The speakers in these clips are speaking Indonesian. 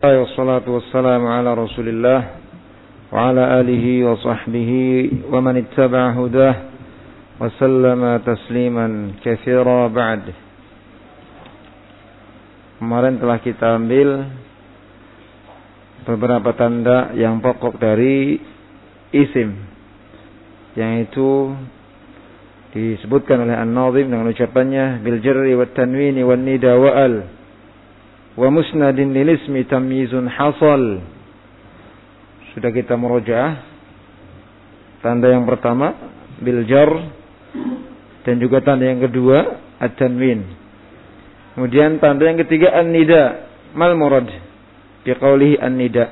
Wassalatu wassalamu ala Rasulillah wa ala alihi wa sahbihi wa man ittaba'a hudah wa sallama tasliman katsira ba'd. Kemarin telah kita ambil beberapa tanda yang pokok dari isim, yang itu disebutkan oleh An-Nazim dengan ucapannya bil jarri wat tanwini wan nida wa al wa musnadin lil ismi tamyizun hasal. Sudah kita murojaah tanda yang pertama bil jar, dan juga tanda yang kedua at-tanwin. Kemudian tanda yang ketiga an-nida. Mal murad bi qawlihi an-nida?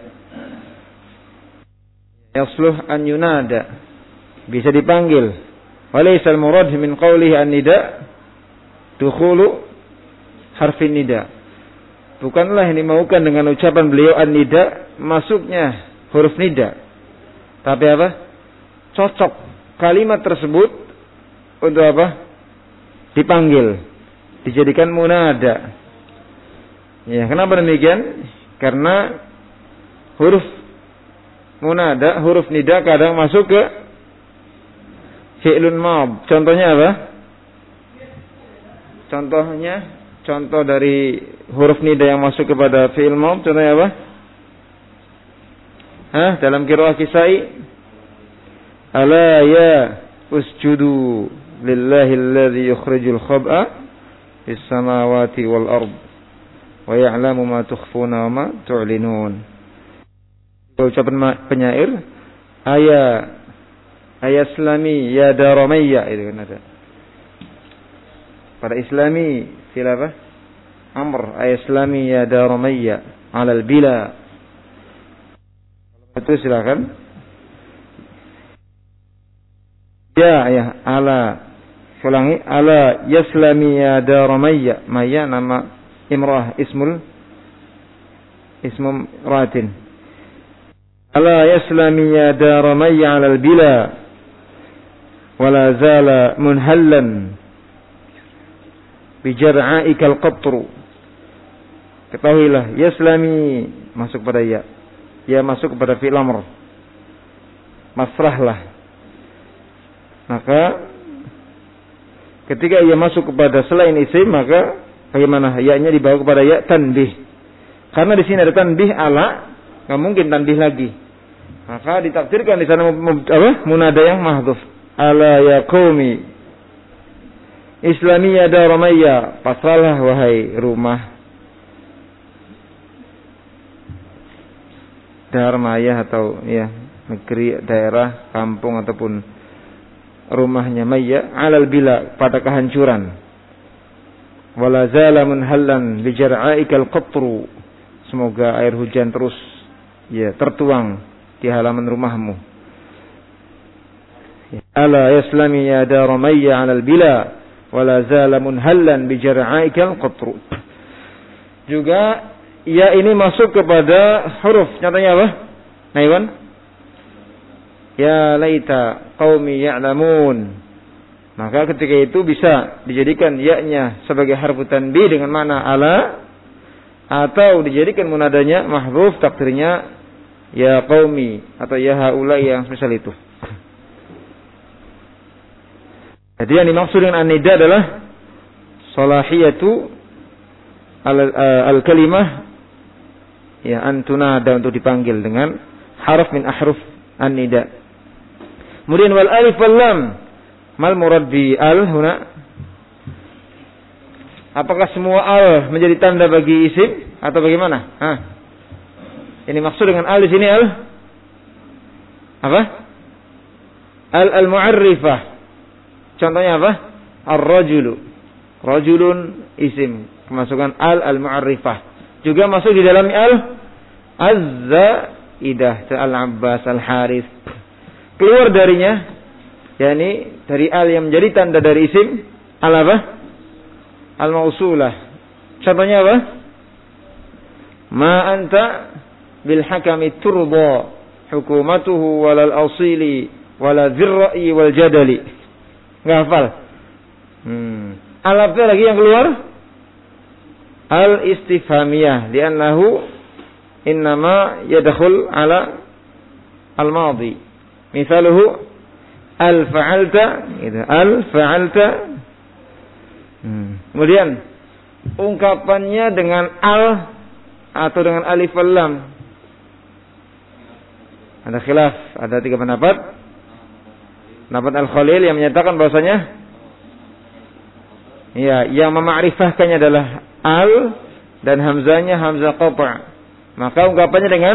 Yasluh an yunada, bisa dipanggil. Walaysa al-murad min qawlihi an-nida dukhulu harfin nida. Bukanlah yang dimaukan dengan ucapan beliau an-nida masuknya huruf nida, tapi apa? Cocok kalimat tersebut untuk apa? Dipanggil, dijadikan munada. Ya, kenapa demikian? Karena huruf munada, huruf nida kadang masuk ke fi'lun mad. Contohnya apa? Contoh dari huruf nida yang masuk kepada fi'il mad, contohnya apa? Dalam qiraah Kisai, ala ya usjudu lillahi alladhi yukhrijul khab'a fis samawati wal ard wa ya'lamu ma tukhfuna wa ma tu'linun. Ucapan penyair, islami ya daramaya, itu kan ada. Pada islami sila apa? Amr, islami ya daramaya alal bila. Itu silakan. Ya, ala. Ulangi, ala yaslami ya daramaya. Maya nama imrah, ismum ratin. Ala yaslami ya daramaya alal bila wala zala munhallan bijar'aika al-qatru. Ketahuilah, yaslami masuk pada ya. Ya masuk kepada fi'il amr. Masrahlah. Maka ketika ia masuk kepada selain isim, maka bagaimana? Ya-nya dibawa kepada ya tanbih. Karena di sini ada tanbih ala, enggak mungkin tanbih lagi. Maka ditakdirkan di sana munada yang mahdhuf. Ala ya qaumi Islamiyya daramaya, pasrahlah wahai rumah Darmaya, atau ya negeri, daerah, kampung ataupun rumahnya Maya, alal bila, pada kehancuran. Wala zala munhallan bi jar'aikal qatru, semoga air hujan terus ya tertuang di halaman rumahmu. Ala yaslami ya daramaya alal bila wala zala munhallan bi jar'aikal qatru. Juga ya ini masuk kepada huruf, contohnya apa? Naiwan. Ya laita qaumi ya'lamun. Maka ketika itu bisa dijadikan ya-nya sebagai harfu tanbih dengan mana ala, atau dijadikan munadanya mahdhuf, takdirnya ya qaumi atau ya haula yang semisal itu. Jadi yang dimaksud dengan an-nida adalah salahiyatu al-kalimah ya antunada, untuk dipanggil dengan harf min ahruf an-nida. Kemudian wal alif wal lam, mal murad bi al huna? Apakah semua al menjadi tanda bagi isim atau bagaimana? Ini maksud dengan al di sini al apa? Al-mu'arrifah. Contohnya apa? Ar-rajulu. Rajulun isim, kemasukan al-mu'arrifah. Juga masuk di dalam al-zaidah, al-Abbas, al-Haris. Keluar darinya, yakni dari al yang menjadi tanda dari isim, al apa? Al-mausulah. Contohnya apa? Ma anta bil hakami turba hukumatuhu walal asili wala dzirra'i wal jadali. Enggak hafal. Al apa lagi yang keluar? Al-istifhamiyah, li'annahu innama yadkhul ala al-madhi. Misaluhu al-fa'alta, gitu. Al-fa'alta. Kemudian ungkapannya dengan al atau dengan alif wal lam. Ada khilaf, ada 3 pendapat. Pendapat Al-Khalil yang menyatakan bahwasanya ya, yang memakrifahkannya adalah al dan hamzanya hamzah qata'. Maka ungkapannya dengan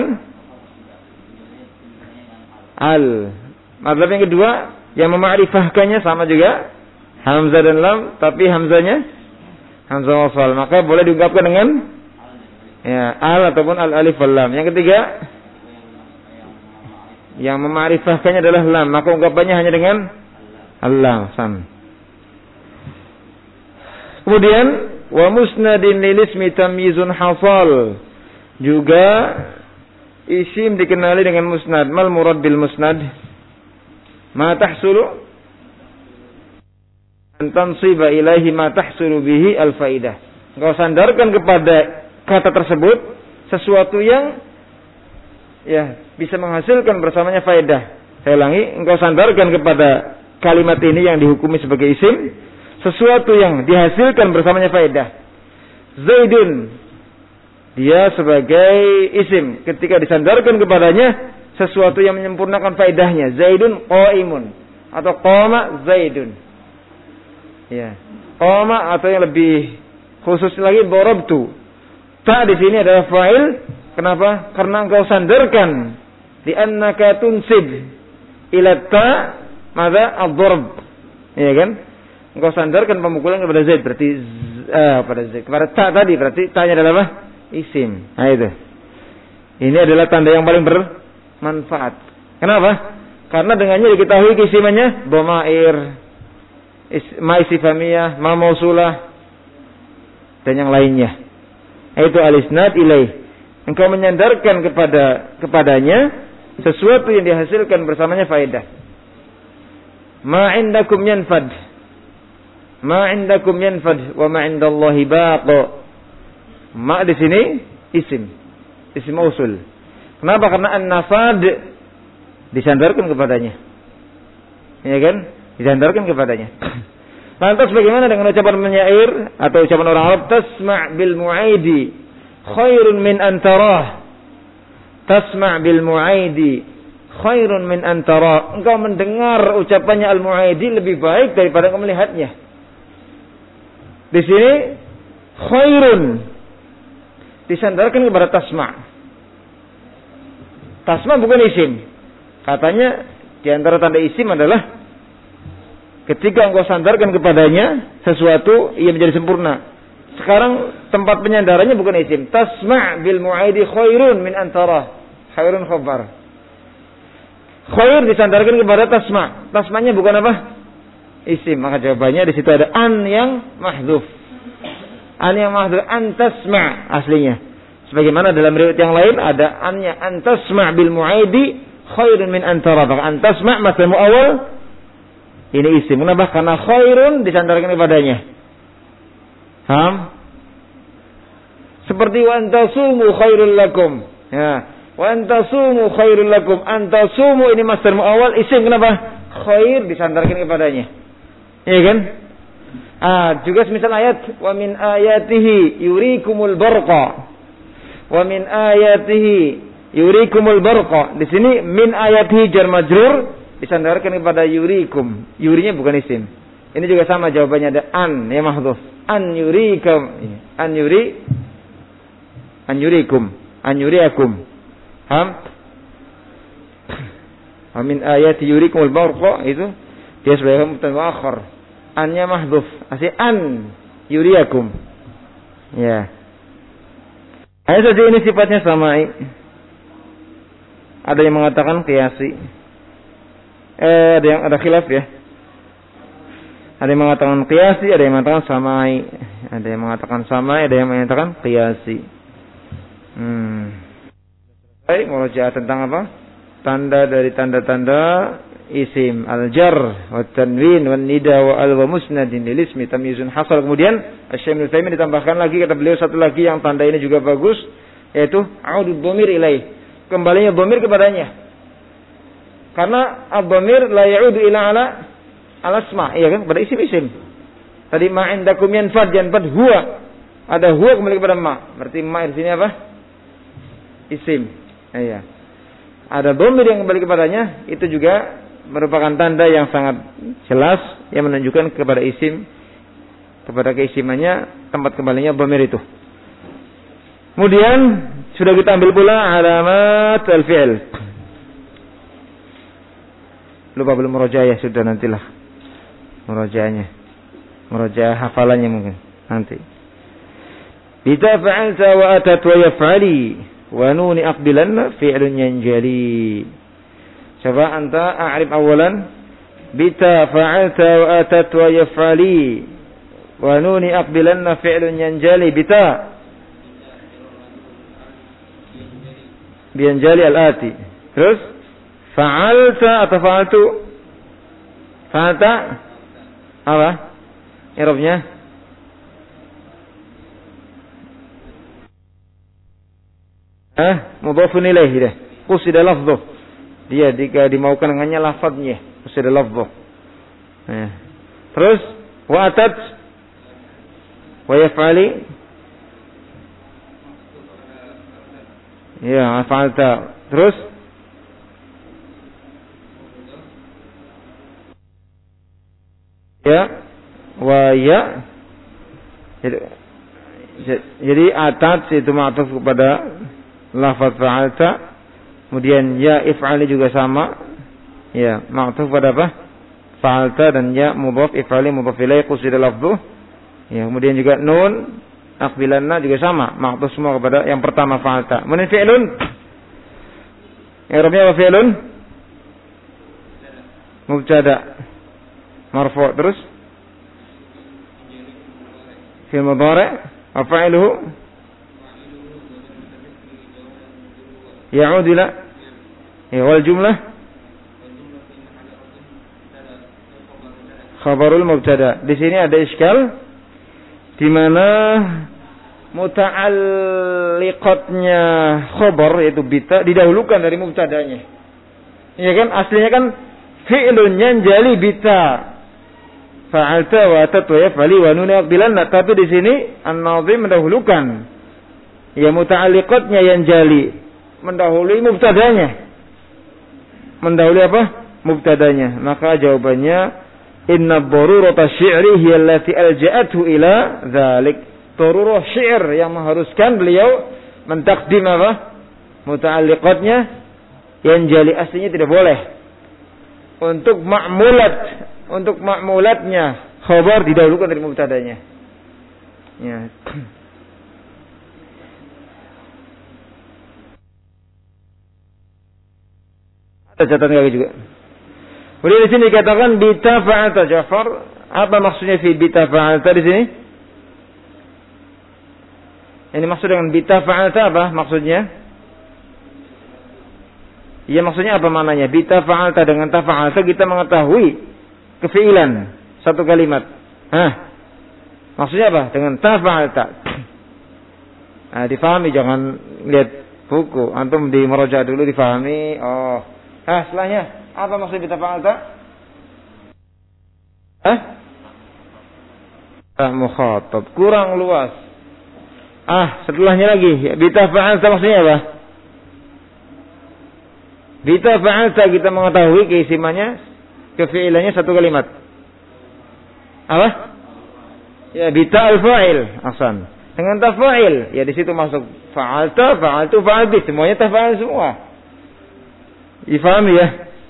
al. Mazhab yang kedua, yang memakrifahkannya sama juga hamzah dan lam, tapi hamzanya hamzah wasal. Maka boleh diungkapkan dengan ya, al ataupun al alif wal lam. Yang ketiga, yang memakrifahkannya adalah lam, maka ungkapannya hanya dengan al-lam. Kemudian wa musnadin lil ismi tamyizun hasal. Juga isim dikenali dengan musnad. Mal murad bil musnad? Ma tahsulu an tansiba ilaihi ma tahsulu bihi al faidah. Engkau sandarkan kepada kata tersebut sesuatu yang ya bisa menghasilkan bersamanya faedah. Saya ulangi, engkau sandarkan kepada kalimat ini yang dihukumi sebagai isim sesuatu yang dihasilkan bersamanya faedah. Zaidun, dia sebagai isim ketika disandarkan kepadanya sesuatu yang menyempurnakan faedahnya. Zaidun qaimun atau qama zaidun. Ya. Qama atau yang lebih khusus lagi darabtu. Ta di sini adalah fa'il. Kenapa? Karena engkau sandarkan di annaka tunsib ila ta madza ad-darb. Ya kan? Engkau sandarkan pemukulan kepada Zaid berarti pada Zaid. Kepada ta tadi berarti ta-nya adalah apa? Isim. Nah itu. Ini adalah tanda yang paling bermanfaat. Kenapa? Karena dengannya diketahui keistimewanya dhamair, ma istifhamiyah, ma mausulah dan yang lainnya. Itu al-isnad ilaih. Engkau menyandarkan kepadanya sesuatu yang dihasilkan bersamanya faedah. Ma indakum yanfad. Ma indakum yanfad wa ma indallahi baqa. Ma di sini isim. Isim mausul. Kenapa? Karena an-nafad disandarkan kepadanya. Ya kan? Disandarkan kepadanya. Lantas bagaimana dengan ucapan penyair atau ucapan orang Arab, tasma' bil mu'aidi khairun min antarah. Tasma' bil mu'aidi khairun min antarah. Engkau mendengar ucapannya al-mu'aidi lebih baik daripada engkau melihatnya. Di sini khairun disandarkan kepada tasma'. Tasma' bukan isim. Katanya di antara tanda isim adalah ketika engkau sandarkan kepadanya sesuatu ia menjadi sempurna. Sekarang tempat penyandarannya bukan isim. Tasma' bil mu'aidi khairun min antara. Khairun khabar. Khair disandarkan kepada tasma'. Tasma'nya bukan apa? Isim. Maka jawabannya di situ ada an yang mahdzuf. An yang mahdzuf, an tasma' aslinya. Sebagaimana dalam riwayat yang lain ada annya an tasma' bil mu'aidi khairun min antara. Maka an tasma' masdar muawwal ini isim. Kenapa? Karena khairun disandarkan kepadanya. Paham? Seperti wa antasumu khairul lakum. Ya. Wa antasumu khairul lakum. Antasumu ini masdar muawwal isim. Kenapa? Khair disandarkan kepadanya. Iya kan? Juga semisal ayat wa min ayatihi yurikumul barqa. Wa min ayatihi yurikumul barqa. Di sini min ayatihi jar majrur disandarkan kepada yurikum. Yurinya bukan isim. Ini juga sama jawabannya, ada an ya mahdzuf. An yurikum. An yurikum. An yuriakum. Paham? Wa min ayati yurikumul barqa itu dia sebagai mubtada muakhar. An-nya mahdzuf. Asli an yuriakum. Ya. Ayat saja ini sifatnya samai. Ada yang mengatakan qiyasi. Ada khilaf ya. Ada yang mengatakan qiyasi, ada yang mengatakan samai. Ada yang mengatakan samai, ada yang mengatakan qiyasi. Baik, murojaah tentang apa? Tanda dari tanda-tanda isim al-jar wa tanwin wa nida wa al wa musnadin lil ismi tamyizun hasal. Kemudian Asy-Syaikh Ibnu Utsaimin ditambahkan lagi, kata beliau satu lagi yang tanda ini juga bagus. yaitu audud dhamir ilaih, kembalinya dhamir kepadanya. Karena ad-dhamir la ya'udu ila ala al-asma, iya kan, pada isim-isim. Tadi ma indakum yanfad huwa. Ada huwa kembali kepada ma. Berarti ma di sini apa? Isim. Iya. Ada dhamir yang kembali kepadanya, itu juga merupakan tanda yang sangat jelas yang menunjukkan kepada isim, kepada keisimannya, tempat kembalinya dhamir itu. Kemudian sudah kita ambil pula alamat al-fi'l. Lupa belum murojaah, sudah nantilah murojaahnya. Murojaah hafalannya mungkin nanti. Bita fa'alta wa atat wa yaf'ali wa nuni aqbilanna fi'lun yanjali. Coba anta a'rif awalan. Bita fa'alta wa atat wa yaf'ali wa nuni aqbilanna fi'lun yanjali. Bita biyanjali al-ati. Terus fa'alta atau fa'altu? Fa'alta apa? I'rabnya mudhafun ilaihi dah. Qusida lafdhuh. Dia jika dimaukan dengannya lafadznya, qusida lafdhuh. Terus wa atat wa yaf'ali. Ya, fa'alta. Terus ya wa ya. Jadi atat itu ma'tuf kepada lafaz fa'alta. Kemudian ya if'ali juga sama. Ya, ma'tuf pada apa? Fa'alta, dan ya mudhaf if'ali mudhaf ilaih qusida lafdhuh. Ya, kemudian juga nun aqbilanna juga sama, ma'tuf semua kepada yang pertama fa'alta. Kemudian fi'lun. I'rabnya apa fi'lun? Mubtada marfu'. Terus fi'il mudhari' wa fa'iluhu ya'ud ila wal jumlah khabarul mubtada. Di sini ada iskal di mana muta'alliqatnya khabar yaitu bita didahulukan dari mubtadanya. Iya kan, aslinya kan fi'lun yanjali bita fa'alta wa atat wa yaf'ali wa nun aqbilanna, tapi di sini an-nazim mendahulukan ya muta'alliqatnya yanjali, mendahului mubtadanya. Mendahului apa? Mubtadanya. Maka jawabannya inna darurata syi'ri hiya allati alja'athu ila dzalik. Darurah syair yang mengharuskan beliau mentakdim apa? Muta'alliqatnya yanjali, aslinya tidak boleh. Untuk ma'mulatnya khabar didahulukan dari mubtadanya. Ya. Ada catatan kaki juga. Kemudian di sini dikatakan bita fa'alta Ja'far. Apa maksudnya fi bita fa'alta di sini? Ini maksud dengan bita fa'alta apa maksudnya? Ya, maksudnya apa maknanya? Bita fa'alta dengan ta fa'alta kita mengetahui kefiilan satu kalimat. Maksudnya apa? Dengan ta fa'alta. Difahami, jangan lihat buku. Antum di murojaah dulu difahami. Setelahnya apa maksud bita fa'alta? Mukhatab, kurang luas. Setelahnya lagi bita fa'alta maksudnya apa? Bita fa'alta kita mengetahui keisimannya, kefiilannya satu kalimat. Apa? Ya, bita al-fa'il, ahsan. Dengan tafa'il, ya di situ masuk fa'alta, fa'altu, fa'alti, semuanya tafa'il semua. Difahami ya?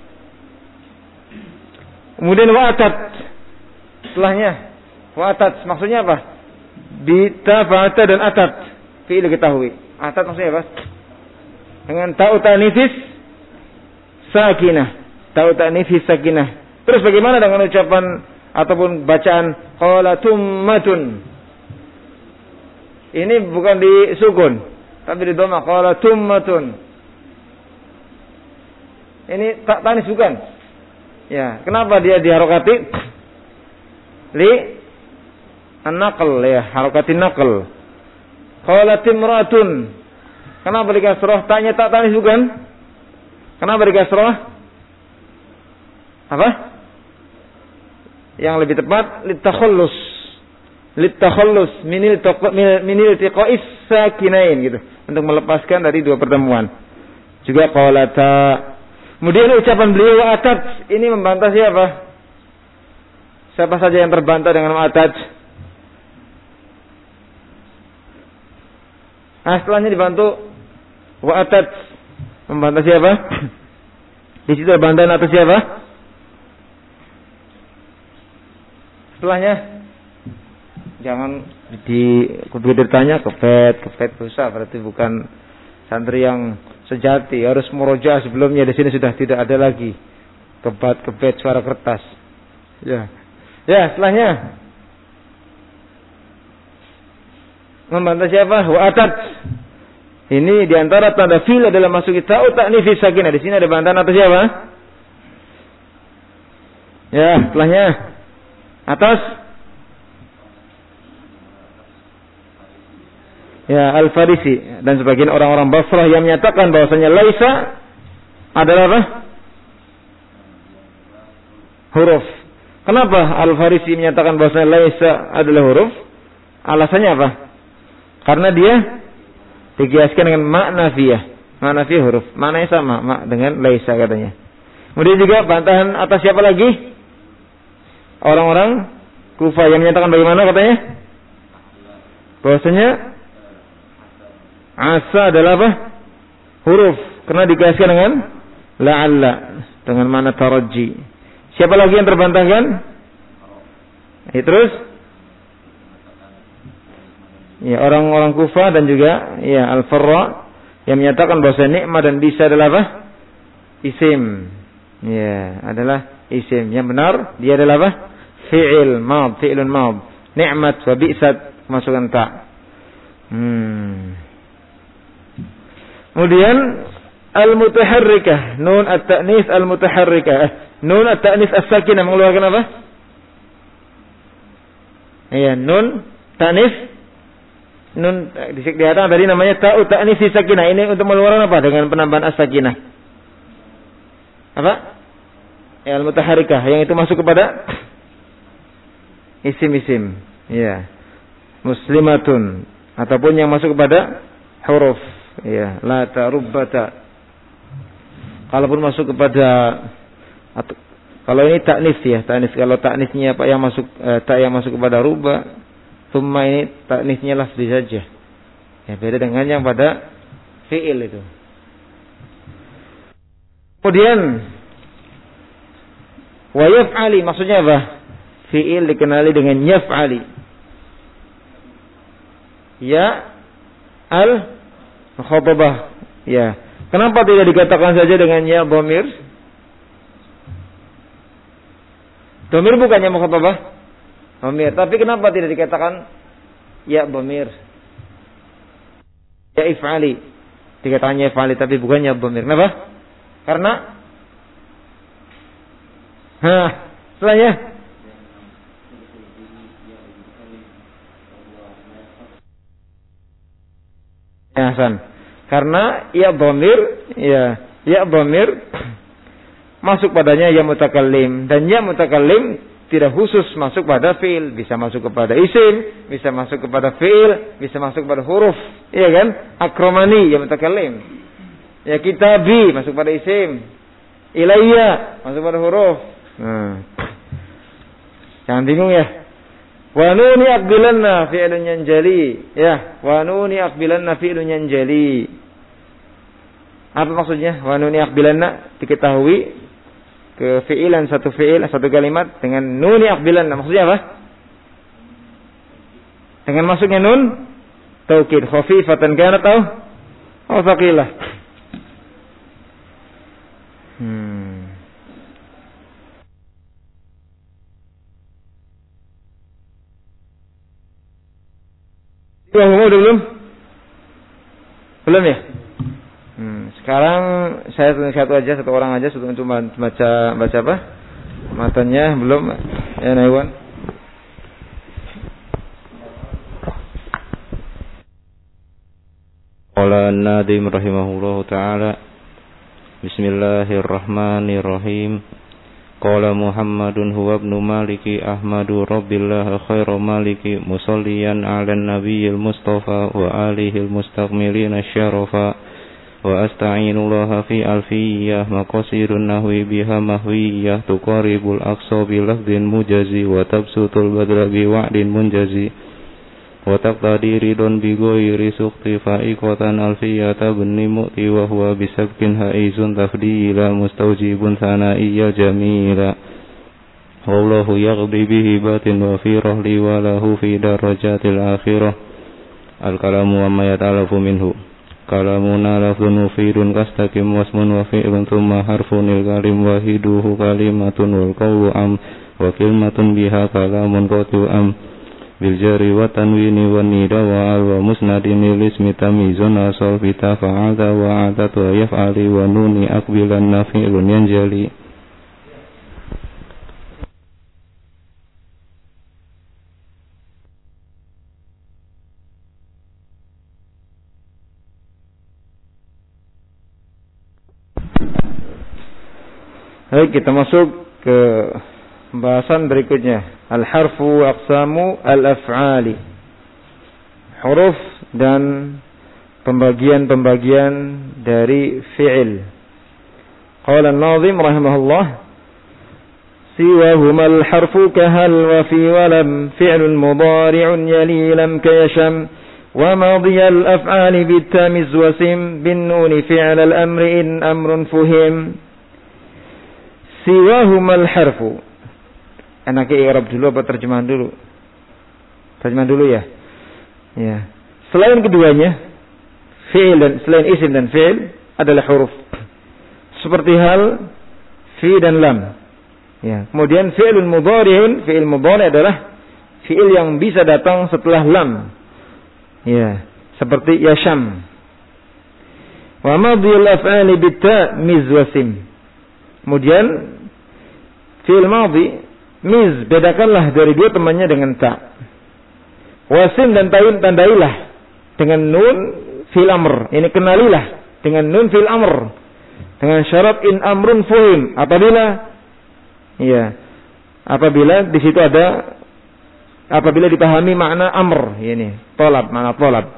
Kemudian wa'atat. Setelahnya wa'atat maksudnya apa? Bita, fa'alta dan atat. Fi'il ketahui. Atat maksudnya apa? Dengan ta'u ta'nifis sakinah. Ta'u ta'nifis sakinah. Terus bagaimana dengan ucapan ataupun bacaan qala tummatun? Ini bukan disukun, tapi di dhamma qala tummatun. Ini tak tanis bukan? Ya, kenapa dia diharokati? Li an-naql ya, harokatin naql. Qalat imratun. Kenapa dikasroh? Tanya tak tanis bukan? Kenapa dikasroh? Apa? Yang lebih tepat litakhallus minil tiqais sakinain gitu, untuk melepaskan dari dua pertemuan. Juga qaulata. Kemudian ucapan beliau atat ini membantah siapa? Siapa saja yang terbantah dengan atat? Setelahnya dibantu wa atat, membantah siapa? Di situ bantahan atas siapa? Setelahnya jangan ditanya kefet dosa, berarti bukan santri yang sejati, harus murojaah sebelumnya. Di sini sudah tidak ada lagi kebet suara kertas. Ya, setelahnya membantah siapa? Wa atat. Ini diantara tanda fil adalah masuk ta'u ta'nifis sakinah. Di sini ada bantahan atas siapa? Ya, setelahnya atas. Ya, Al-Farisi dan sebagian orang-orang Basrah yang menyatakan bahwasanya laisa adalah apa? Huruf. Kenapa Al-Farisi menyatakan bahwasanya laisa adalah huruf? Alasannya apa? Karena dia dikiaskan dengan makna fiyah. Makna fiyah huruf. Maknanya sama dengan laisa katanya. Kemudian juga bantahan atas siapa lagi? Orang-orang Kufah yang menyatakan bagaimana katanya? Bahwasanya asa adalah apa? Huruf. Karena dikiaskan dengan la'alla, dengan makna taraji. Siapa lagi yang terbantahkan? Terus ya, orang-orang Kufah dan juga ya Al-Farra yang menyatakan bahwa nikmat dan bisa adalah apa? Isim. Ya, adalah isim. Yang benar dia adalah apa? Fi'il mad, fi'ilun mad. Nikmat wa bi'sat masukkan ta. Kemudian al-mutaharrikah, nun at-ta'nis al-mutaharrikah. Nun at-ta'nis as-sakinah mengeluarkan apa? Ya, nun ta'nis. Nun di atas tadi namanya ta'u ta'nis sakinah. Ini untuk mengeluarkan apa? Dengan penambahan as-sakinah. Apa? Ya, al-mutaharrikah yang itu masuk kepada isim-isim. Ya. Muslimatun ataupun yang masuk kepada huruf. Ya, la tarubbata. Kalaupun masuk kepada kalau ini ta'nis ya, ta'nis. Kalau ta'nisnya apa yang masuk ta yang masuk kepada ruba, thumma ini ta'nisnya lafzi saja. Ya, beda dengan yang pada fi'il itu. Kemudian wa yaf'ali maksudnya apa? Fi'il dikenali dengan yaf'ali. Ya al khatabah. Ya. Kenapa tidak dikatakan saja dengan ya dhamir? Dhamir bukannya mukhatabah? Dhamir. Tapi kenapa tidak dikatakan ya dhamir? Ya if'ali. Dikatakan ya if'ali tapi bukan ya dhamir. Kenapa? Karena setelahnya ya Hasan. Karena ya dhamir masuk padanya ya mutakallim, dan ya mutakallim tidak khusus masuk pada fi'il, bisa masuk kepada isim, bisa masuk kepada fi'il, bisa masuk pada huruf, iya kan? Akramani ya mutakallim. Ya kitabi masuk pada isim. Ilayya masuk pada huruf. Jangan bingung ya. Wa nuni aqbilanna fi'lun yanjali. Ya, wa nuni aqbilanna fi'lun yanjali. Apa maksudnya? Wa nuni aqbilanna diketahui kefi'ilan satu fi'il, satu kalimat dengan nuni aqbilanna. Maksudnya apa? Dengan masuknya nun taukid khafifatan kanat atau thaqilah. Udah belum? Belum ya? Sekarang saya satu orang aja untuk baca apa? Matanya belum ya Naiwan. Qala Qala an-Nadim rahimahullahu ta'ala. Bismillahirrahmanirrahim. Qala Muhammadun huwa ibnu Maliki Ahmadu Rabbillah khairu maliki musalliyan 'alan nabiyil mustafa wa alihil mustakmilin asyarafa wa asta'inullaha fi alfiyyah maqasidun nahwi biha mahwiyyah tuqaribul aqsa bilafdin mujazi wa tabsutul badra biwa'din munjazi wa taqtadi ridon bi ghairi suqti fa'iqatan alfiyata binni mu'ti wa huwa bisabkin haizun tafdila mustawjibun sana'iyya jamila wallahu yaghdi bihi batin wa fi rahli wa lahu fi darajatil akhirah al-kalamu wa ma yata'alafu minhu kalamuna lafzun mufidun kastaqim wasmun wa fi'lun thumma harfun il-kalim wahiduhu kalimatun wal qawlu am wa kalimatun biha kalamun qatu am bil jari wa tanwini wa nida wa al wa musnadin lil ismi tamizun asal fita fa'ala wa atat wa yaf'ali wa nuni aqbilan nafi'lun yanjali. Baik, kita masuk ke pembahasan berikutnya. Al-harfu aqsamu al-af'ali. Huruf dan pembagian-pembagian dari fi'il. Qala an-Nazim rahimahullah, siwahuma al-harfu kahal wa fi wa lam fi'lun mudari'un yali lam kayasham wa madhiya al-af'ali bitamiz wa sim bin nuni fi'l al-amri in amrun fuhim. Siwahumal harfu. Enaknya i'rab dulu apa terjemahan dulu? Terjemahan dulu ya. Ya. Selain keduanya, fi'il dan selain isim dan fi'il adalah huruf. Seperti hal fi dan lam. Ya. Kemudian fi'ilun mudhari'un, fi'il mudhari' adalah fi'il yang bisa datang setelah lam. Ya, seperti yasham. Wa madhiyul af'ali bita miz wa sim. Kemudian fi'il madhi miz bedakanlah dari dua temannya dengan ta. Wasim dan ta'un tandailah dengan nun fil amr. Ini kenalilah dengan nun fil amr. Dengan syarat in amrun fuhim. Apabila di situ ada apabila dipahami makna amr, ini tolab, makna tolab.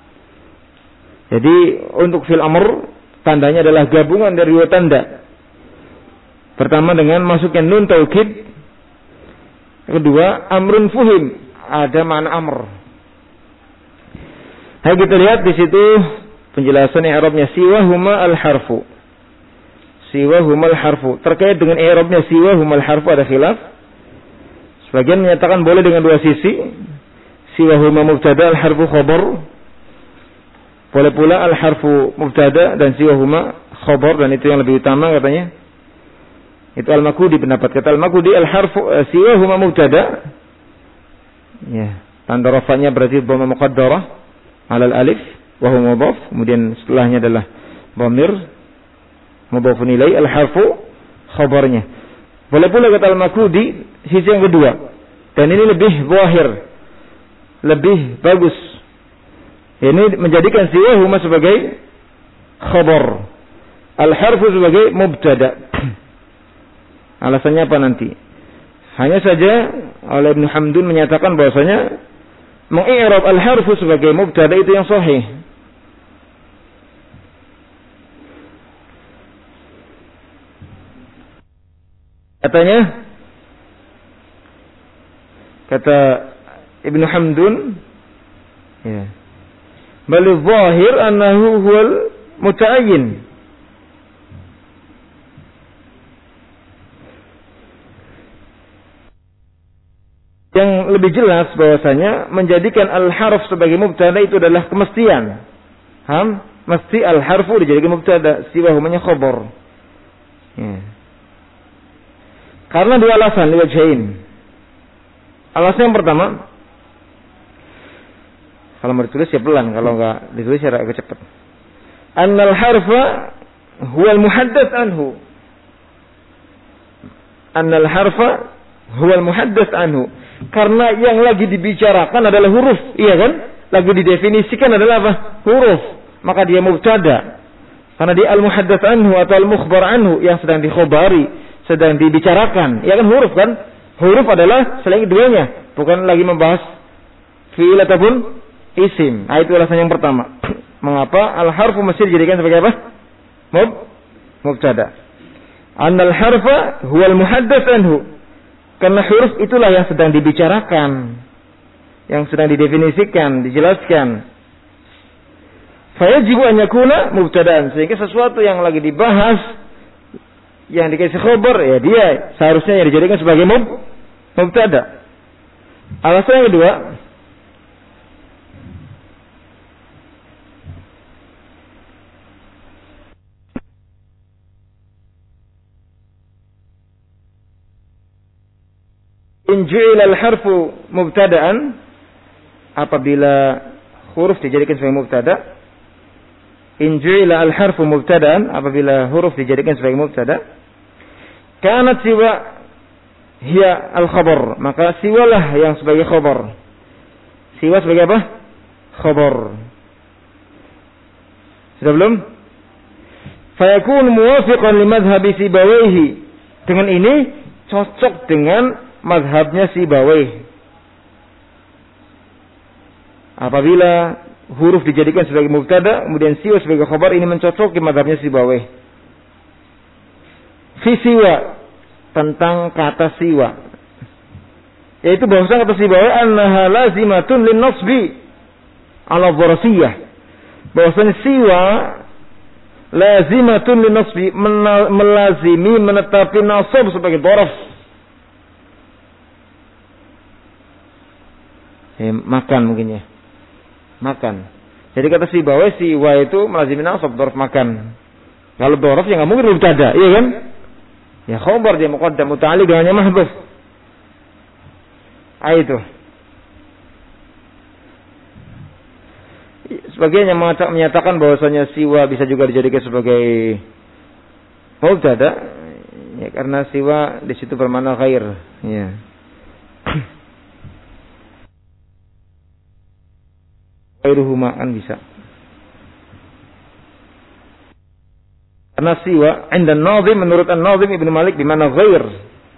Jadi untuk fil amr tandanya adalah gabungan dari dua tanda. Pertama dengan masuknya nun taukid. Kedua amrun fuhim, ada makna amr. Hai kita lihat di situ penjelasan i'rabnya siwahuma al-harfu. Siwahuma al-harfu. Terkait dengan i'rabnya siwahuma al-harfu ada khilaf. Sebagian menyatakan boleh dengan dua sisi. Siwahuma mubtada al-harfu khabar. Boleh pula al-harfu mubtada dan siwahuma khabar, dan itu yang lebih utama katanya. Itu Al-Makudi pendapat kata Al-Makudi al-harfu siwahuma mubtada. Ya, tanda rafa'nya berarti dhamma muqaddarah 'ala al-alif wa huwa mudhaf, kemudian setelahnya adalah dhamir mudhafun ilai, al-harfu khabarnya. Boleh pula kata Al-Makudi sisi yang kedua. Dan ini lebih zahir, lebih bagus. Ini menjadikan siwahuma sebagai khabar, al-harfu sebagai mubtada. Alasannya apa nanti? Hanya saja oleh Ibn Hamdun menyatakan bahwasanya mengi'rab al-harfu sebagai mubtada itu yang sahih. Katanya, kata Ibn Hamdun, ya, bal zahir annahu huwal muta'ayyin. Yang lebih jelas bahwasanya menjadikan al-harf sebagai mubtada itu adalah kemestian. Mesti al-harfu dijadikan mubtada, siwahumanya khabar. Ya. Karena dua alasan, liwajhain. Alasan yang pertama, kalau mau ditulis ya pelan, kalau enggak ditulis ya agak cepat. Annal harfa huwal muhaddath anhu. Annal harfa huwal muhaddath anhu. Karena yang lagi dibicarakan adalah huruf, iya kan? Lagi didefinisikan adalah apa? Huruf. maka dia mubtada. Karena dia al-muhaddats anhu atau al-mukhbar anhu yang sedang dikhobari, sedang dibicarakan. Ya kan huruf kan? Huruf adalah selain keduanya, bukan lagi membahas fi'il ataupun isim. Nah, itu alasan yang pertama. Mengapa al-harfu mesti dijadikan sebagai apa? Mubtada. Annal harfa huwal muhaddats anhu. Karena huruf itulah yang sedang dibicarakan, yang sedang didefinisikan, dijelaskan. Fayajibu an yakuna mubtadaan, sehingga sesuatu yang lagi dibahas, yang dikasih khabar, ya dia seharusnya yang dijadikan sebagai mubtada. Alasan yang kedua, in ju'ila al-harfu mubtada'an, apabila huruf dijadikan sebagai mubtada. In ju'ila al-harfu mubtada'an, apabila huruf dijadikan sebagai mubtada. Kanat siwa hiya al-khabar, maka siwalah yang sebagai khabar. Siwa sebagai apa? Khabar. Sudah belum? Fayakun muwafiqan li madhhabi Sibawayhi. Dengan ini cocok dengan madhabnya Sibawayh. Apabila huruf dijadikan sebagai mubtada, kemudian siwa sebagai khabar, ini mencocoki madhabnya Sibawayh. Fi siwa, tentang kata siwa, yaitu bahasa kata Sibawayh annaha lazimatun lin nasbi ala dharasiyah. Bahwasanya siwa lazimatun lin nasbi, melazimi, menetapi nasab sebagai dharaf. Makan mungkin ya. Makan. Jadi kata Sibawayh, siwa itu melazimi nasab, dharaf makan. Kalau dharaf ya enggak mungkin mubtada, iya kan? Ya khabar, dia muqaddam, muta'alliq dengannya mahdhuf. Itu. Sebagian yang menyatakan bahwasanya siwa bisa juga dijadikan sebagai mubtada, ya karena siwa di situ bermakna ghair, ya. Ghairuhuma kan bisa. Karena siwa inda an-nazim, menurut an-nazim Ibnu Malik, di mana ghair.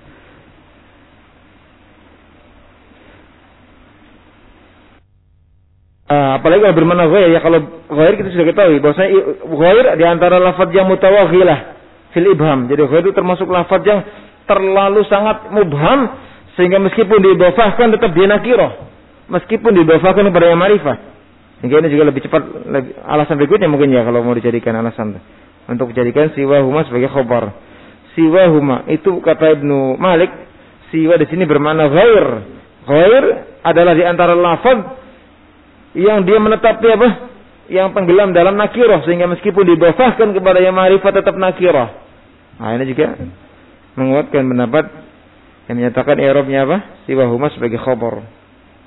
Apalagi kalau bermakna ghair, ya kalau ghair kita sudah ketahui bahwasanya ghair di antara lafaz yang mutawaghilah fil ibham. Jadi ghair itu termasuk lafaz yang terlalu sangat mubham sehingga meskipun diidhafahkan tetap dia nakirah, meskipun diidhafahkan kepada yang ma'rifah. Sehingga ini juga lebih cepat, alasan berikutnya mungkin ya kalau mau dijadikan alasan untuk dijadikan siwahuma sebagai khabar. Siwahuma itu kata Ibnu Malik, siwa di sini bermakna ghair. Ghair adalah di antara lafaz yang dia menetapi apa? Yang tenggelam dalam nakirah, sehingga meskipun didhafahkan kepada yang ma'rifah tetap nakirah. Nah, ini juga menguatkan pendapat yang menyatakan i'rabnya apa? Siwahuma sebagai khabar.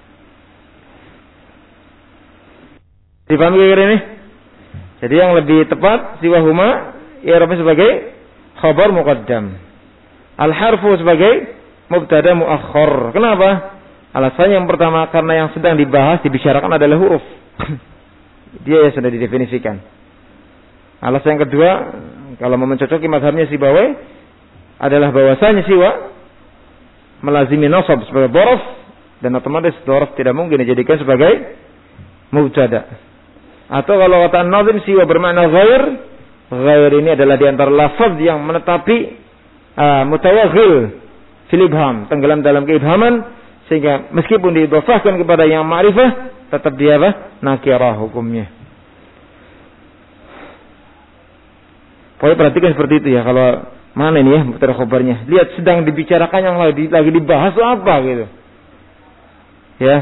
Dipahami kira ini? Jadi yang lebih tepat siwahuma i'rabnya sebagai khabar muqaddam. Al-harfu sebagai mubtada muakhkhar. Kenapa? Alasannya yang pertama karena yang sedang dibahas, dibicarakan adalah huruf. Dia yang sudah didefinisikan. Alasan yang kedua, kalau mau mencocoki mazhabnya Sibawayh, adalah bahwasanya siwa melazimi nasab sebagai dhoraf, dan otomatis dhoraf tidak mungkin dijadikan sebagai mubtada. Atau kalau kata an-nazim siwa bermakna ghair, ghair ini adalah di antara lafaz yang menetapi mutawaghil fil ibham, tenggelam dalam keibhaman, sehingga meskipun diidhafahkan kepada yang ma'rifah tetap dia apa? Nakirah hukumnya. Pokoknya perhatikan seperti itu ya, kalau mana ini ya mubtada khabarnya. Lihat sedang dibicarakan yang lagi dibahas apa gitu. Ya.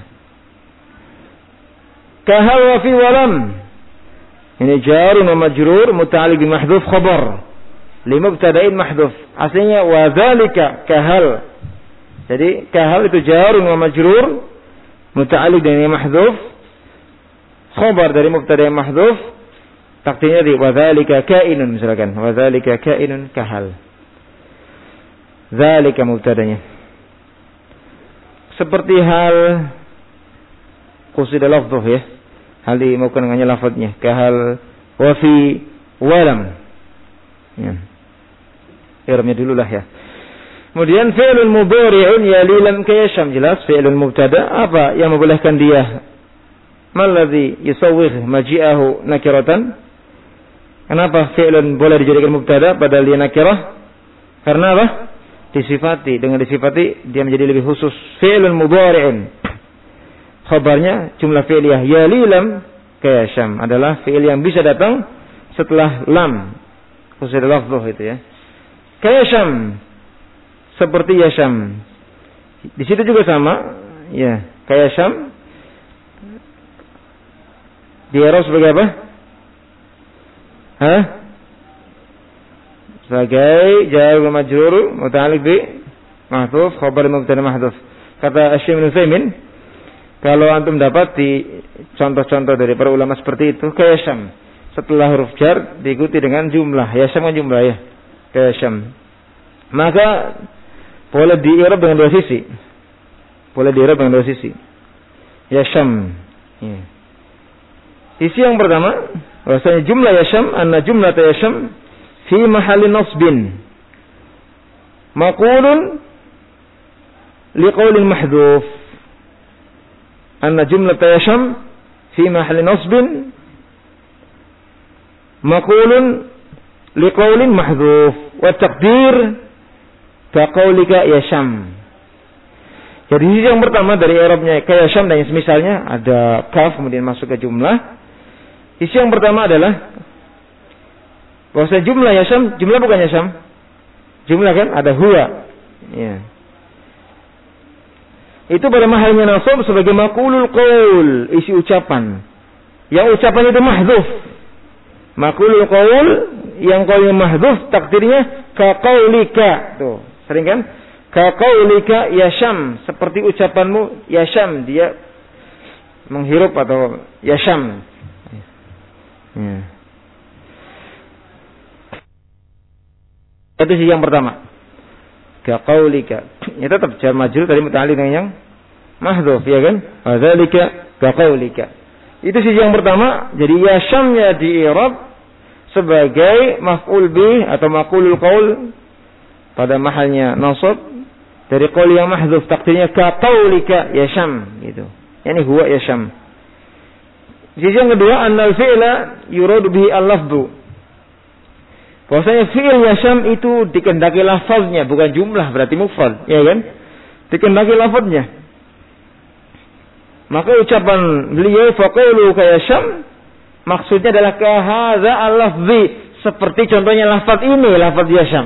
Kahal wa fi walam. Ini jarun wa majrur muta'alliq bi mahdhuf khabar. Li mubtada'in mahdhuf. Aslinya wa dzalika kahal. Jadi kahal itu jarun wa majrur muta'alliq dengan mahdhuf, khabar dari mubtada' yang mahdhuf, takdirnya di wa dzalika kainun misalkan. Wa dzalika kainun kahal. Dzalika mubtada'nya. Seperti hal qusida lafdhuh ya. hal dimaukan dengannya lafadznya. Kahal wa fi walam. Ya. I'rabnya dulu lah ya. Kemudian fi'lun mudhari'un yali lam kayasham, jelas fi'lun mubtada apa yang membolehkan dia maladzi yusawwigh maji'ahu nakiratan. Kenapa fi'lun boleh dijadikan mubtada padahal dia nakirah? Karena apa? Disifati, dengan disifati dia menjadi lebih khusus. Fi'lun mudhari'un, khabarnya jumlah fi'liyah yali lam kayasham adalah fi'il yang bisa datang setelah lam, khusus lafzuh itu ya. Kayasham seperti yasham. Di situ juga sama ya, kayasham dia harus sebagai apa? Sebagai jar wa majrur muta'alliq bi mahdhuf, khabar mubtada mahdhuf. Kata Asy-Syaikh Ibnu Utsaimin, kalau antum dapat di contoh-contoh dari para ulama seperti itu, kayasham setelah huruf jar diikuti dengan jumlah, yasham kan jumlah ya, kayasham. Maka boleh di-i'rab dengan dua sisi. Boleh di-i'rab dengan dua sisi. Yasham. Ya. Sisi yang pertama, bahwasanya jumlah yasham, anna jumlah yasham fi mahalli nasbin maqulun liqaulin mahdhuf. Anna jumlah yasham fi mahalli nasbin maqulun liqaulin mahdhuf wa taqdir kaqaulika yasham. Jadi sisi yang pertama dari i'rabnya kayasham dan semisalnya ada kaf kemudian masuk ke jumlah. Sisi yang pertama adalah bahwa jumlah yasham, jumlah bukan yasham. Jumlah kan ada huwa. Ya. Itu pada mahalnya nasab sebagai maqulul qaul, isi ucapan. Yang ucapan itu mahdzuf. Maqulul qaul yang qaulnya mahdzuf takdirnya ka qaulika. Tuh, sering kan? Ka qaulika yasham, seperti ucapanmu yasham, dia menghirup atau yasham. Ya. Itu sih yang pertama. Ka qaulika. Ya tetap jar majrur tadi muta'alliq dengan yang mahdzuf ya kan? Wa dzalika ka qaulika. Itu sih yang pertama. Jadi yashamnya di i'rab sebagai maf'ul bih atau maqulul qaul pada mahalnya nasab dari qaul yang mahdzuf, takdirnya ka qaulika yasham gitu. Yani huwa yasham. Sisi yang kedua, annal fi'la yuradu bihi al-lafdhu. Bahwasanya fi'il yasham itu dikehendaki lafaznya, bukan jumlah, berarti mufrad, ya kan? Dikehendaki lafaznya. Maka ucapan beliau faqulu ka yasham maksudnya adalah ka hadza al-lafzi, seperti contohnya lafaz ini, lafaz yasham.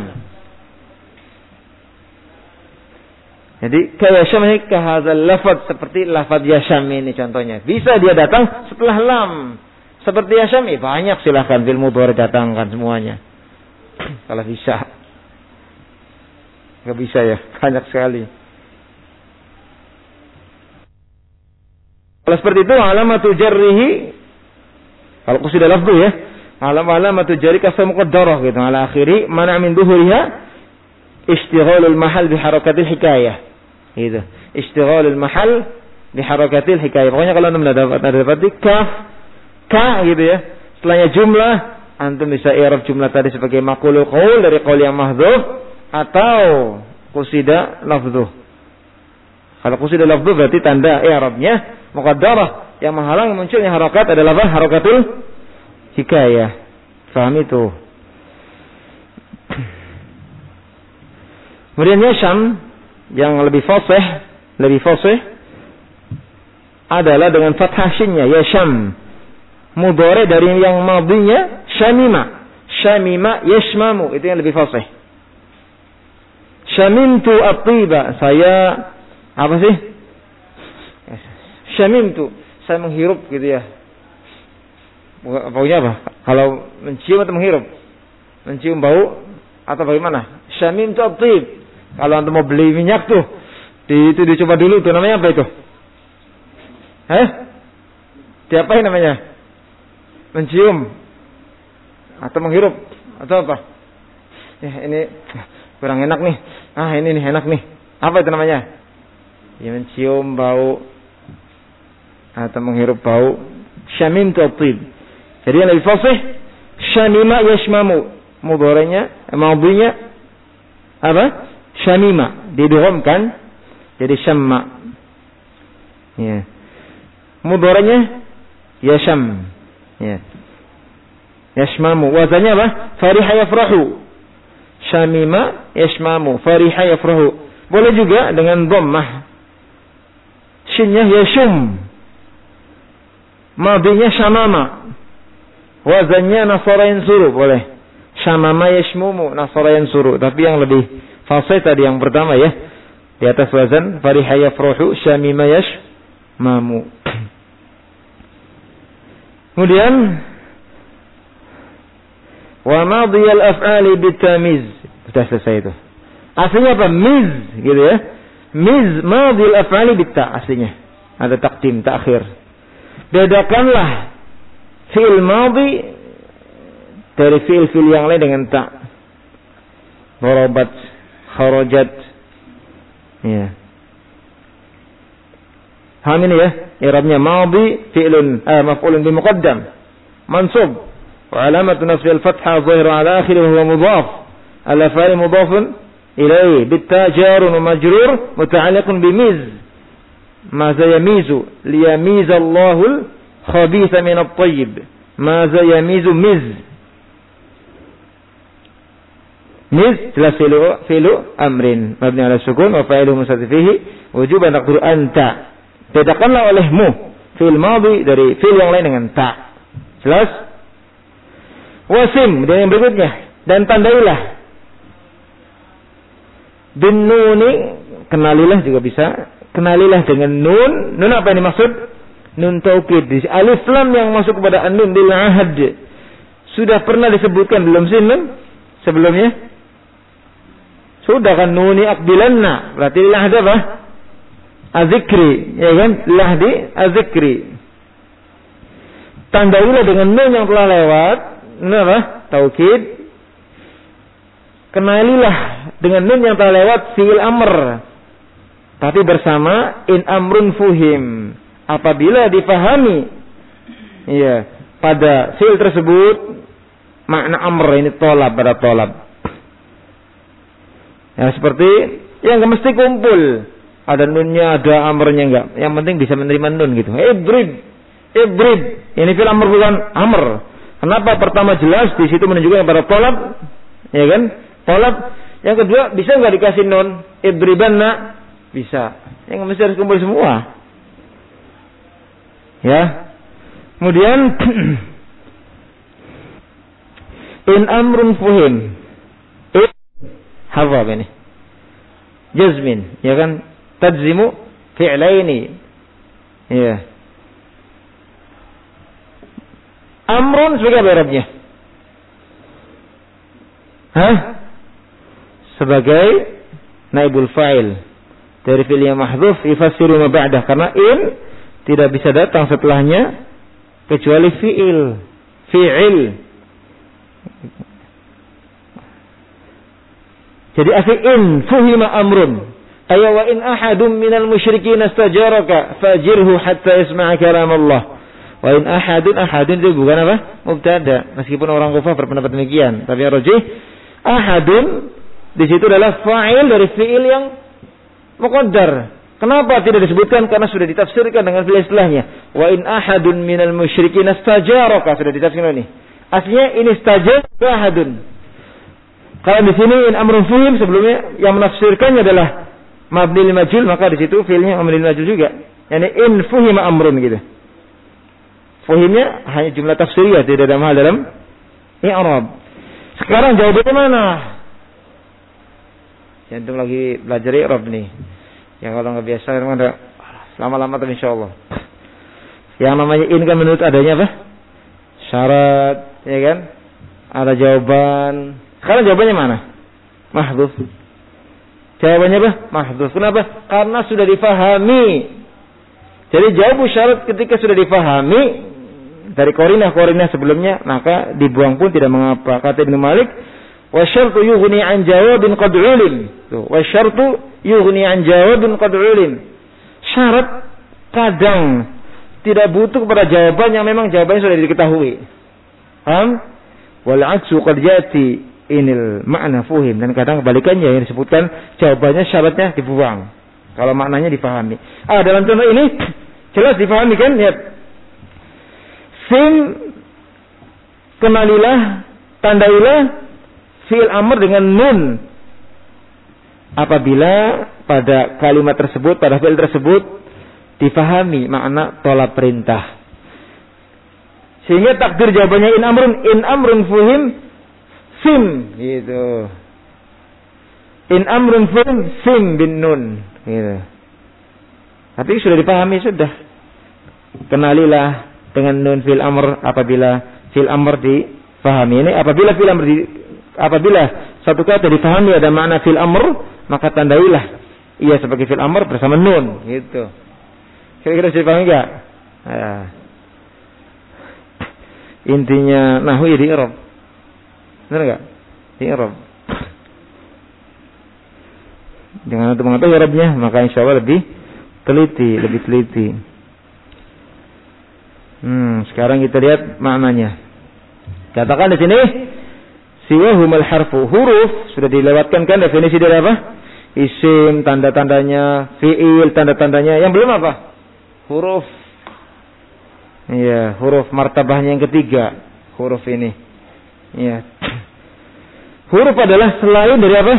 Jadi ka yasham ini ka hadza al-lafaz, seperti lafaz yasham ini contohnya. Bisa dia datang setelah lam. Seperti yasham, banyak silakan fil mudhari datangkan semuanya. Kalau bisa. Enggak bisa ya, banyak sekali. Kalau seperti itu alamatu jarrihi, kalau sudah lafzu ya, alamatu jarri kasar muqaddarah gitu, ala akhiri mana min duhuriha istighalul mahal bi harakatil hikayah. Gitu. Istighalul mahal bi harakatil hikayah. Pokoknya kalau anda dapat ka gitu ya. Setelahnya jumlah, antum bisa i'rab jumlah tadi sebagai maqulul qaul dari qaul yang mahdzuf atau qusida lafdhu. Kalau qusida lafdhu berarti tanda i'rabnya muqaddarah, yang menghalang munculnya harakat adalah apa? Harakatul hikayah. Paham itu? Kemudian yasham yang lebih fasih adalah dengan fathah shinnya yasham. Mudhari dari yang madhinya syamima yashmamu, itu yang lebih fasih. Syamimtu at-tiba, saya apa sih? Syamimtu, saya menghirup gitu ya. Baunya apa? Kalau mencium atau menghirup? Mencium bau atau bagaimana? Syamimtu at-tib. Kalau antum mau beli minyak tuh, itu dicoba dulu tuh, namanya apa itu? Diapain namanya? Mencium atau menghirup atau apa? Ya, ini kurang enak nih. Ini nih enak nih. Apa itu namanya? Ya, mencium bau atau menghirup bau Syamimtu at-tib. Jadi yang lebih fasih syamima yashmamu. Mudhari'nya, madhinya apa? Syamima, didghamkan jadi syamma. Ya. Mudhari'nya yasham. Ya. Yashmamu. Wazannya apa? Fariha yafrahu. Syamima yashmamu, fariha yafrahu. Boleh juga dengan dhammah. Shinnya yashum. Madhinya syamama. Wazannya nasara yansuru, boleh. Syamama yashmumu, nasara yansuru. Tapi yang lebih fasih tadi yang pertama ya. Di atas wazan fariha yafrahu, syamima yashmamu. Kemudian wa madhiyal af'ali bitamiz. Sudah selesai itu. Aslinya apa? Miz gitu ya. Miz madhiyal af'ali bitta aslinya. Ada taqdim, ta'khir. Bedakanlah fi'il madhi dari fi'il yang lain dengan ta. Darabat, kharajat. Ya. Paham ini ya? I'rabnya madhi fi'lun maf'ulun bi muqaddam mansub wa alamat nasbi al-fathah zahira ala akhirih wa huwa mudhaf. Al-af'al mudhaf ilayhi bit-ta jar wa majrur muta'alliqun bi miz. Maza yamizu liyamiza Allahul khabitha min at-tayyib. Maza yamizu miz. Miz jelas fi'lu amrin mabni ala sukun wa fa'iluhu mustatir fihi wujuban taqdiru anta. Bedakanlah olehmu fi'il madhi dari fi'il yang lain dengan ta. Jelas? Wasim dan yang berikutnya dan tandailah bin nuni, kenalilah juga bisa. Kenalilah dengan nun. Nun apa yang dimaksud? Nun taukid. Alif lam yang masuk kepada an-nun bil ahad. Sudah pernah disebutkan belum sih nun sebelumnya? Sudah kan, nuni aqbilanna. Berarti lahd apa? Azikri, ya kan? Lahdi azikri. Tandailah dengan nun yang telah lewat. Nun apa? Taukid. Kenalilah dengan nun yang telah lewat fi'il amr. Tapi bersama in amrun fuhim. Apabila difahami ya, pada fi'il tersebut makna amr, ini tolab, pada tolab. Ya seperti yang mesti kumpul. Ada nunnya, ada amrnya enggak. Yang penting bisa menerima nun gitu. Ibrib. Ini fi'il amr bukan amr. Kenapa? Pertama jelas di situ menunjukkan pada tolab. Ya kan? Tolab. Yang kedua, bisa enggak dikasih nun? Ibribanna. Bisa. Yang mesti harus kumpul semua. Ya. Kemudian in amrun fuhim. Hafaz ini. Jazmin, ya kan? Tajzimu fi'laini. Ya. Amrun sebagai apa i'rabnya? Sebagai naibul fa'il. Dari fi'il yang mahdhuf yufassiru ma ba'dah, karena in tidak bisa datang setelahnya kecuali fi'il. Jadi asli in fuhima amrun. Ayya wa in ahadun minal musyrikin istajaraka fajirhu hatta yasma'a kalam Allah. Wa in ahadun itu bukan apa? Mubtada. Meskipun orang Kufah berpendapat demikian, tapi yang rajih ahadun di situ adalah fa'il dari fi'il yang muqaddar. Kenapa tidak disebutkan? Karena sudah ditafsirkan dengan fi'il istilahnya. Wa in ahadun minal musyrikin istajaraka, sudah ditafsirkan ini. Aslinya ini istajaraka ahadun. Kalau di sini in amrun fuhim sebelumnya yang menafsirkannya adalah mabni lil majhul, maka di situ fi'ilnya mabni lil majhul juga. Yani in fuhima amrun gitu. Fuhimnya hanya jumlah tafsiriyah, tidak ada mahal dalam i'rab. Sekarang jawabannya mana? Jantung lagi belajar i'rab nih. Yang kalau nggak biasa ada lama-lama tapi insyaallah. Yang namanya in kan menurut adanya apa? Syarat, ya kan? Ada jawaban. Sekarang jawabannya mana? Mahdhuf. Jawabannya apa? Mahdhuf. Kenapa? Karena sudah difahami. Jadi jawab syarat ketika sudah difahami dari korinah sebelumnya, maka dibuang pun tidak mengapa. Kata Ibnu Malik, wa syartu yughni an jawabin qad ulim. Wa syartu yughni an jawabin qad ulim. Syarat kadang tidak butuh kepada jawaban yang memang jawabannya sudah diketahui. Paham? Wal 'aksu qad yati inil ma'na fuhim, dan kadang kebalikannya yang disebutkan jawabannya syaratnya dibuang kalau maknanya dipahami. Dalam contoh ini jelas dipahami kan? Lihat. Sim, kenalilah, tandailah fi'il amr dengan nun apabila pada kalimat tersebut, pada fi'il tersebut difahami makna tolak perintah. Sehingga takdir jawabannya in amrun fuhim sim gitu. In amrun fuhim sim bin nun gitu. Tapi sudah dipahami sudah. Kenalilah dengan nun fil amr apabila fil amr difahami. Ini apabila satu kata difahami ada makna fil amr, maka tandailah ia sebagai fil amr bersama nun gitu. Kira-kira bisa dipahami enggak? Intinya nahwu ya di i'rab. Benar enggak? Di i'rab. Dengan untuk mengetahui i'rabnya, maka insyaallah lebih teliti. Sekarang kita lihat maknanya. Katakan di sini siwahumul harfu, huruf sudah dilewatkan kan definisi dari apa? Isim, tanda-tandanya, fi'il, tanda-tandanya. Yang belum apa? Huruf. Iya, huruf martabahnya yang ketiga, huruf ini. Iya. Huruf adalah selain dari apa?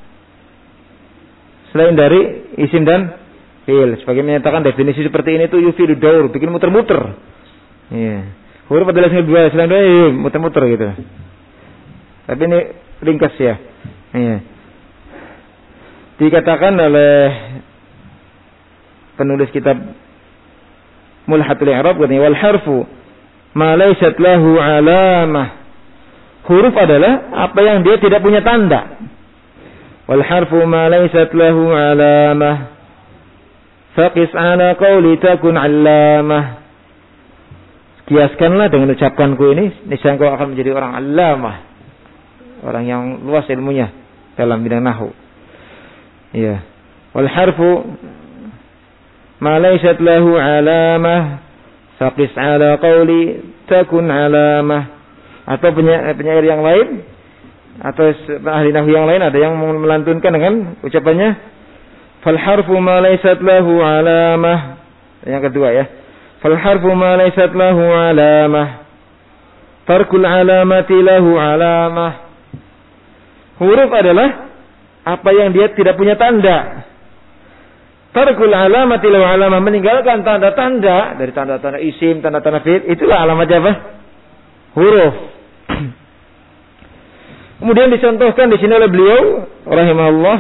Selain dari isim dan fi'il. Sebagai menyatakan definisi seperti ini tuh yufidu daur, bikin muter-muter. Iya. Huruf adalah selain dari muter-muter gitu. Tapi ini ringkas ya. Iya. Dikatakan oleh penulis kitab Mulhatul I'rab katanya wal harfu ma laysat lahu alamah. Huruf adalah apa yang dia tidak punya tanda. Wal harfu ma laysat lahu alamah. Faqis ala qawli takun 'allamah. Kiaskanlah dengan ucapanku ini, niscaya engkau akan menjadi orang 'allamah. Orang yang luas ilmunya dalam bidang nahwu. Iya. Wal harfu ma laysat lahu alamah faqis ala qawli takun alamah. Atau penyair yang lain atau ahli nahwu yang lain ada yang melantunkan dengan ucapannya fal harfu ma laysat lahu alamah. Yang kedua ya, fal harfu ma laysat lahu alamah tarkul alamati lahu alamah. Huruf adalah apa yang dia tidak punya tanda. Tarkul alamati lahu alamah, meninggalkan tanda-tanda dari tanda-tanda isim, tanda-tanda fi'il, itulah alamat apa? Huruf. Kemudian dicontohkan di sini oleh beliau rahimahullah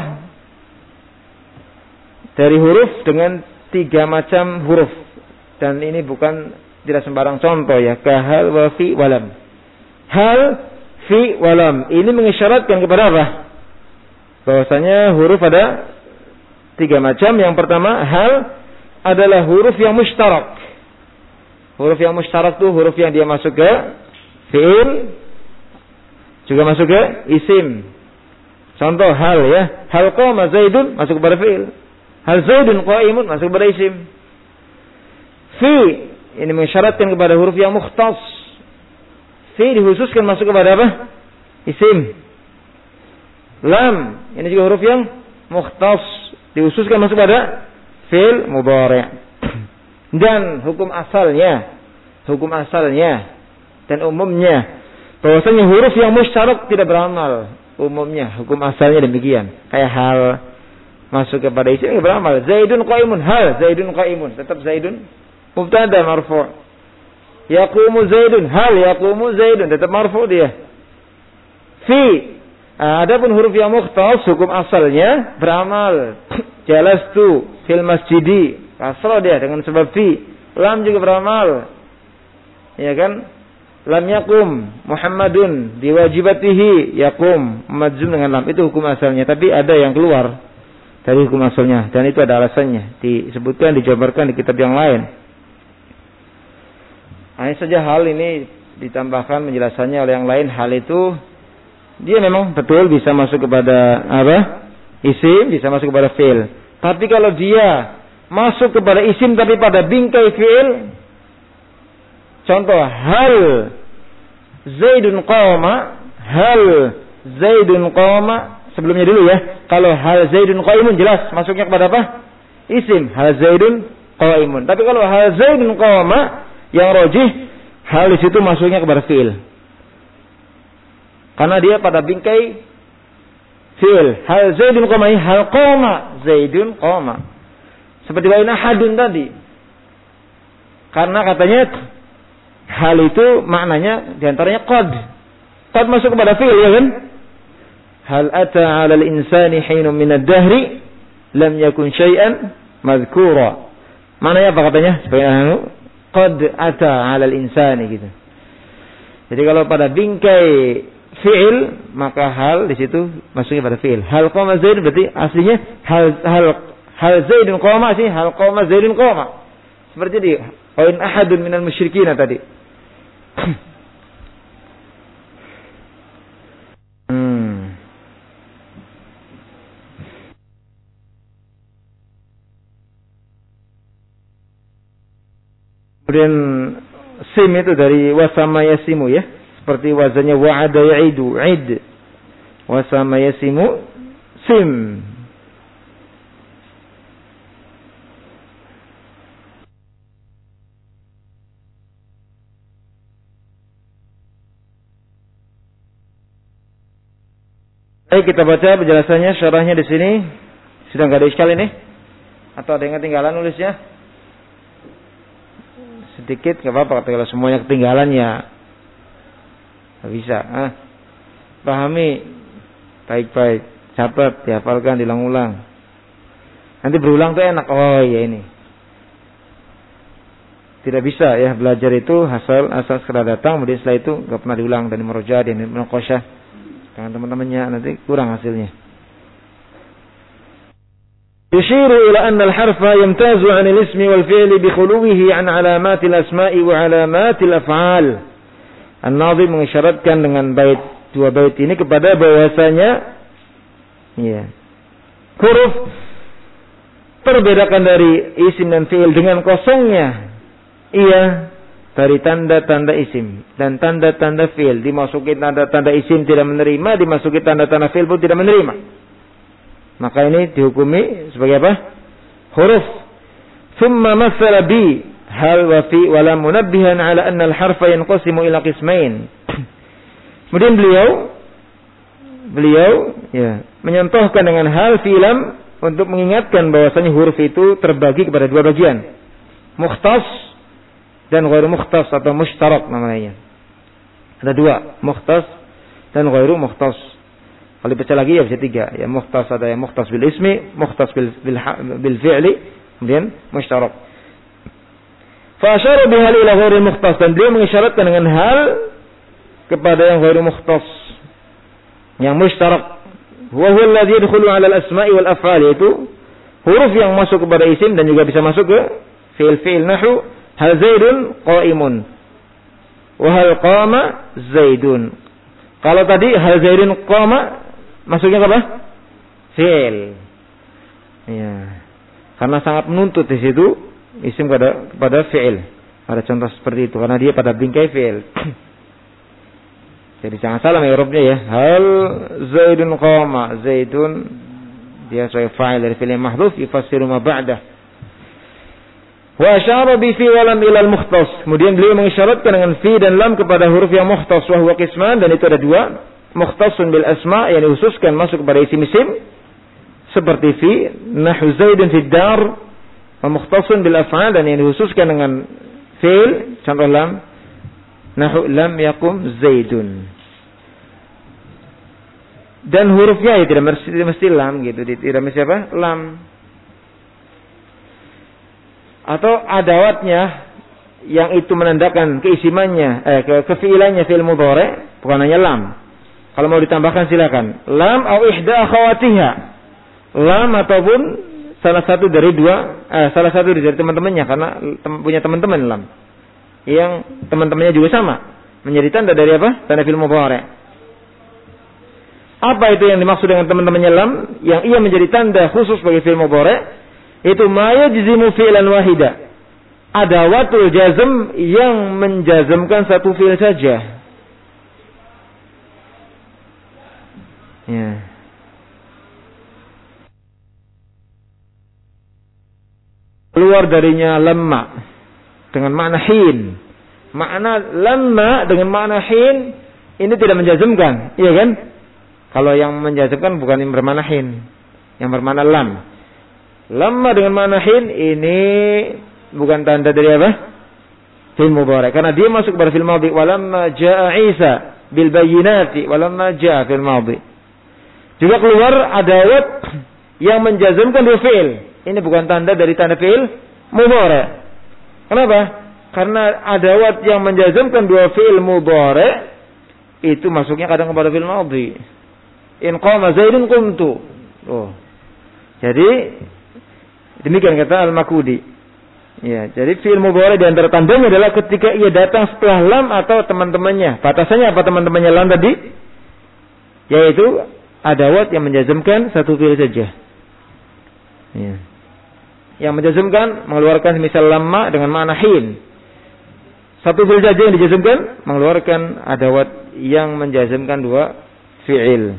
dari huruf dengan 3 macam huruf. Dan ini bukan tidak sembarang contoh ya, kahal wa fi walam. Hal, fi walam. Ini mengisyaratkan kepada apa? Bahwasanya huruf ada 3 macam. Yang pertama, hal adalah huruf yang mushtarak. Huruf yang mushtarak itu huruf yang dia masuk ke fi'il, juga masuk ke isim. Contoh hal ya, hal qama zaidun masuk kepada fi'il. Hal zaidun qa'imun masuk kepada isim. Fi ini mengisyaratkan kepada huruf yang mukhtas. Fi dikhususkan masuk kepada apa? Isim. Lam ini juga huruf yang mukhtas, dikhususkan masuk pada fi'il mudhari'. Dan hukum asalnya dan umumnya bahwasanya huruf yang musytarak tidak beramal. Umumnya hukum asalnya demikian. Kayak hal masuk kepada isim tidak beramal. Zaidun qa'imun, hal Zaidun qa'imun, tetap Zaidun mubtada marfu'. Yaqumu Zaidun, hal yaqumu Zaidun, tetap marfu' dia. Fi adapun huruf yang mukhtas hukum asalnya beramal. Jalastu fil masjidi, kasrah dia dengan sebab fi. Lam juga beramal. Ya kan? Lam yakum Muhammadun biwajibatihi yakum, majzum dengan lam. Itu hukum asalnya, tapi ada yang keluar dari hukum asalnya dan itu ada alasannya, disebutkan, dijabarkan di kitab yang lain. Hanya saja hal ini ditambahkan penjelasannya oleh yang lain. Hal itu dia memang betul bisa masuk kepada apa? Isim, bisa masuk kepada fi'il. Tapi kalau dia masuk kepada isim tapi pada bingkai fi'il, Contoh, hal Zaidun qama, hal Zaidun qama. Sebelumnya dulu ya. Kalau hal Zaidun qaimun jelas masuknya kepada apa? Isim. Hal Zaidun qaimun. Tapi kalau hal Zaidun qama yang rajih, hal di situ masuknya kepada fi'il. Karena dia pada bingkai fi'il. Hal Zaidun qama, hal qama Zaidun qama. Seperti wa in ahadun tadi. Karena katanya hal itu maknanya diantaranya qad. Qad masuk kepada fi'il ya kan? Hal ata 'ala al-insani hinun min ad-dahri lam yakun syai'an madhkura. Maknanya apa katanya? Qad ata 'ala al-insani gitu. Jadi kalau pada bingkai fi'il maka hal di situ masuknya pada fi'il. Hal qama Zaid berarti aslinya hal Zaidun qama sih, hal qama Zaidun qama. Seperti di wa in ahadun minal musyrikin tadi. Kemudian sim itu dari wasama yasimu ya, seperti wazannya wa'ada ya'idu, id. Wasama yasimu sim. Baik, kita baca penjelasannya, syarahnya di sini. Sudah enggak ada iskal ini? Atau ada yang ketinggalan nulisnya? Sedikit enggak apa-apa, kalau semuanya ketinggalan ya enggak bisa. Pahami baik-baik, catat, dihafalkan, diulang-ulang. Nanti berulang tuh enak. Oh ya ini. Tidak bisa ya belajar itu asal sekedar datang, kemudian setelah itu enggak pernah diulang dan murojaah dan munaqasyah dengan teman-temannya, nanti kurang hasilnya. Yushiru ila anna al-harfa yamtazu 'an al-ismi wal fi'li bi khuluwihi 'an 'alamat al-asma'i wa 'alamat al-af'al. An-Nadhim mengisyaratkan dengan dua bait ini kepada bahwasanya ya, huruf terbedakan dari isim dan fi'il dengan kosongnya. Iya, dari tanda-tanda isim dan tanda-tanda fi'il. Dimasuki tanda-tanda isim tidak menerima, dimasuki tanda-tanda fi'il pun tidak menerima. Maka ini dihukumi sebagai apa? Huruf. Thumma masala bi hal wa fi wa lam munabbihan ala anna al-harfa yanqasimu ila qismain. Kemudian beliau ya menyentuhkan dengan hal fi lam untuk mengingatkan bahwasanya huruf itu terbagi kepada dua bagian. Mukhtas dan ghairu mukhtas atau mushtarak namanya. Ada dua, mukhtas dan ghairu mukhtas. Kalau dibaca lagi ya bisa tiga. Ya mukhtas ada yang mukhtas bil ismi, mukhtas bil fi'li, kemudian mushtarak. Fa asyara bihal ila ghairu mukhtas, dan beliau mengisyaratkan dengan hal kepada yang ghairu mukhtas. Yang mushtarak. Wa huwa alladhi yadkhulu 'ala al-asma'i wal af'al, yaitu huruf yang masuk kepada isim dan juga bisa masuk ke fi'il nahwu hal Zaidun qa'imun wa hal qama Zaidun. Kalau tadi hal Zaidun qama masuknya ke apa? Fi'il. Ya. Karena sangat menuntut di situ isim kepada fi'il. Ada contoh seperti itu karena dia pada bingkai fi'il. Jadi jangan salah i'rabnya ya. Hal Zaidun qama, Zaidun dia sebagai fa'il dari fi'il mahdhuf yufassiru ma ba'dah. Wa asyara bi fi wa lam ila al-mukhtas. Kemudian beliau mengisyaratkan dengan fi dan lam kepada huruf yang mukhtas, wa huwa qisman, dan itu ada dua. Mukhtasun bil asma, yang dikhususkan masuk kepada isim-isim seperti fi nahwu Zaidun fid dar, wa mukhtasun bil af'al, dan yang dikhususkan dengan fi'il contoh lam nahwu lam yakum Zaidun. Dan hurufnya ya tidak mesti lam gitu, tidak mesti apa? Lam. Atau adawatnya yang itu menandakan keisimannya, kefi'ilannya fi'il mudhari, bukan hanya lam. Kalau mau ditambahkan silakan. Lam au ihda akhawatiha. Lam ataupun salah satu dari teman-temannya, karena punya teman-teman lam. Yang teman-temannya juga sama, menjadi tanda dari apa? Tanda fi'il mudhari. Apa itu yang dimaksud dengan teman-temannya lam? Yang ia menjadi tanda khusus bagi fi'il mudhari, itu ma yajzimu fi'lan wahida. adawatul jazm yang menjazmkan satu fi'il saja. Ya. Keluar darinya lamma dengan makna hin. Makna lamma dengan makna hin ini tidak menjazmkan, iya kan? Kalau yang menjazmkan bukan yang bermakna hin, yang bermakna lam. Lamma dengan makna hin ini bukan tanda dari apa? Fi'il mudhari. Karena dia masuk pada fi'il madhi. Walamma jaa Isa bil bayyinati walamma jaa fi'il madhi. Juga keluar adawat yang menjazmkan dua fi'il. Ini bukan tanda dari tanda fi'il mudhari. Kenapa? Karena adawat yang menjazmkan dua fi'il mudhari itu masuknya kadang kepada fi'il madhi. In qama Zaidun qumtu. Oh. Jadi demikian kata Al-Makudi. Ya, jadi fi'il mudhari di antara tandanya adalah ketika ia datang setelah lam atau teman-temannya. Batasannya apa teman-temannya lam tadi? Yaitu adawat yang menjazmkan satu fi'il saja. Ya. Yang menjazmkan mengeluarkan misal lamma dengan makna hin. Satu fi'il saja yang dijazmkan mengeluarkan adawat yang menjazmkan dua fi'il.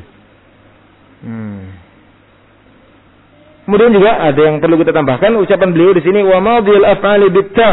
Kemudian juga ada yang perlu kita tambahkan ucapan beliau di sini wa madhil af'ali bitta.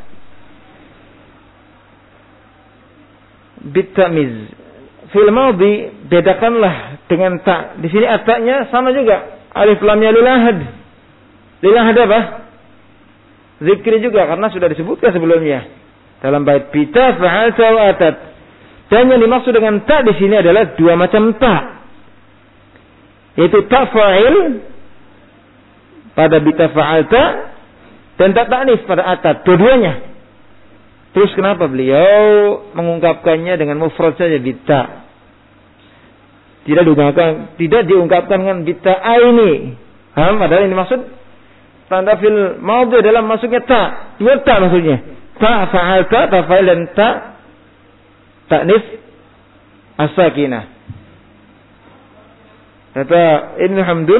Bitamiz. Fil madhi bedakanlah dengan ta. Di sini at-ta'nya sama juga. Alif lamnya lil ahad. Lil ahad apa? Zikri juga karena sudah disebutkan sebelumnya. Dalam bait bitta fa'alta wa atat. Dan yang dimaksud dengan ta di sini adalah dua macam ta. Yaitu ta fa'il pada bita fa'alta dan ta ta'nif pada atat. Dua-duanya. Terus kenapa beliau mengungkapkannya dengan mufrad saja bita? Tidak diungkapkan dengan bita aini. Padahal ini maksud tanda fil madhi dalam masuknya ta. Dua ta maksudnya. Ta fa'alta, ta fa'il dan ta ta'nif as-sakinah. Kata Ibnu Hamdun,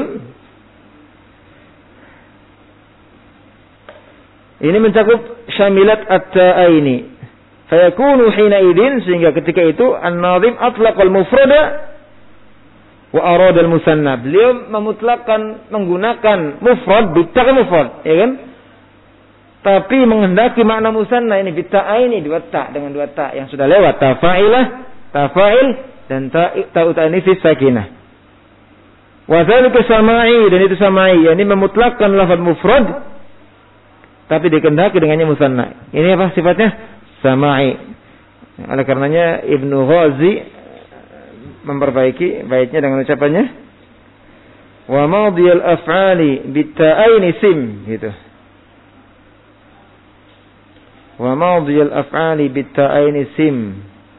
ini mencakup syamilat at-ta'aini. Fayakunu hina idin, sehingga ketika itu an-nazim atlaqal mufrada wa arada al-musanna. Beliau memutlakkan menggunakan mufrad bitta mufrad, ya kan? Tapi menghendaki makna musanna ini bitta'aini dua ta dengan dua ta yang sudah lewat tafa'ilah, tafa'il dan ta'u ta'nifis sakinah. Wa dzalika sama'i, dan itu sama'i, yakni memutlakkan lafaz mufrad tapi dikehendaki dengannya musanna. Ini apa sifatnya? Sama'i. Oleh karenanya Ibnu Ghazi memperbaiki baitnya dengan ucapannya wa madhiyal af'ali bitta'aini sim, gitu. Wa madhiyal af'ali bitta'aini sim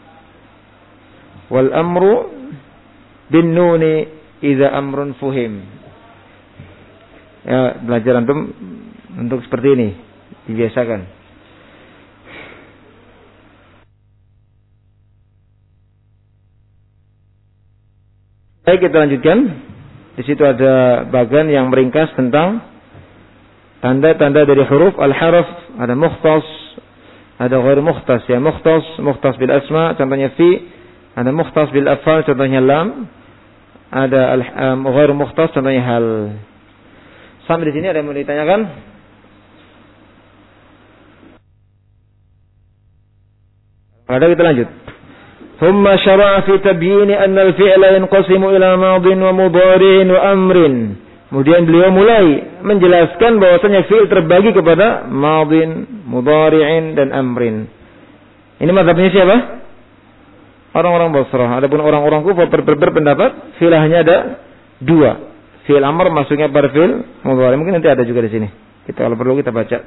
wal amru bin nuni idza amrun fuhim. Ya, belajar antum untuk seperti ini dibiasakan. Baik, kita lanjutkan. Di situ ada bagian yang meringkas tentang tanda-tanda dari huruf al-harf. Ada mukhtas, ada ghair mukhtas. Ya, mukhtas bil asma, contohnya fi. Ada mukhtas bil af'al, contohnya lam. Ada ghair mukhtas, contohnya hal. Sampai di sini ada yang mau ditanyakan? Pada kita lanjut. ثم شرع في تبيين أن الفعل ينقسم إلى ماض ومضارع وأمر. Kemudian beliau mulai menjelaskan bahwasanya fi'il terbagi kepada madin, mudhari'in dan amrin. Ini mazhabnya siapa? Orang-orang Basrah. Adapun orang-orang Kufah berpendapat fi'il hanya ada dua. Fi'il amr masuknya pada fi'il mudhari'. Mungkin nanti ada juga di sini. Kita kalau perlu kita baca.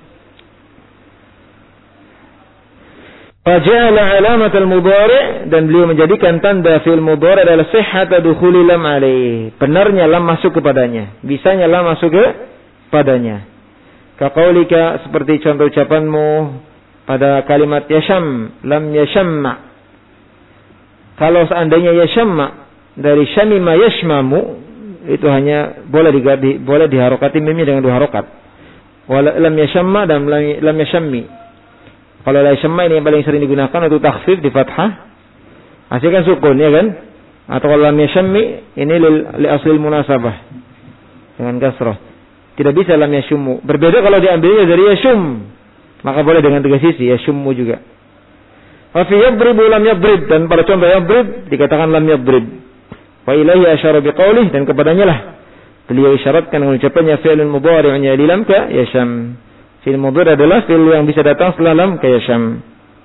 Faja'ala alamat al-mudhari', dan beliau menjadikan tanda fi'il mudhari' adalah sihhata dukhuli lam alaih. Benarnya lam masuk kepadanya. Bisanya lam masuk kepadanya. Kaqaulika, seperti contoh ucapanmu pada kalimat yasham, lam yashamma. Kalau seandainya yashamma dari syamima yashmamu, itu hanya boleh diharokati mimnya dengan dua harokat. lam yashamma dan lam yashammi. Kalau la yashamma ini yang paling sering digunakan untuk takhfif di fathah. Hasilkan sukun, ya kan? Atau kalau lam yashammi ini li aslil munasabah dengan kasrah. Tidak bisa lam yashummu. Berbeda kalau diambilnya dari yashum. Maka boleh dengan tiga sisi, yashummu juga. Wa fi yadribu lam yadrib, dan pada contoh yadrib dikatakan lam yadrib. Wa ilaihi asyara biqaulih, dan kepadanya lah beliau isyaratkan dengan ucapannya fi'lun mudhari'un ya lam ka yasham. Fi'il mudhari' adalah fi'il yang bisa datang setelah lam ka yasham.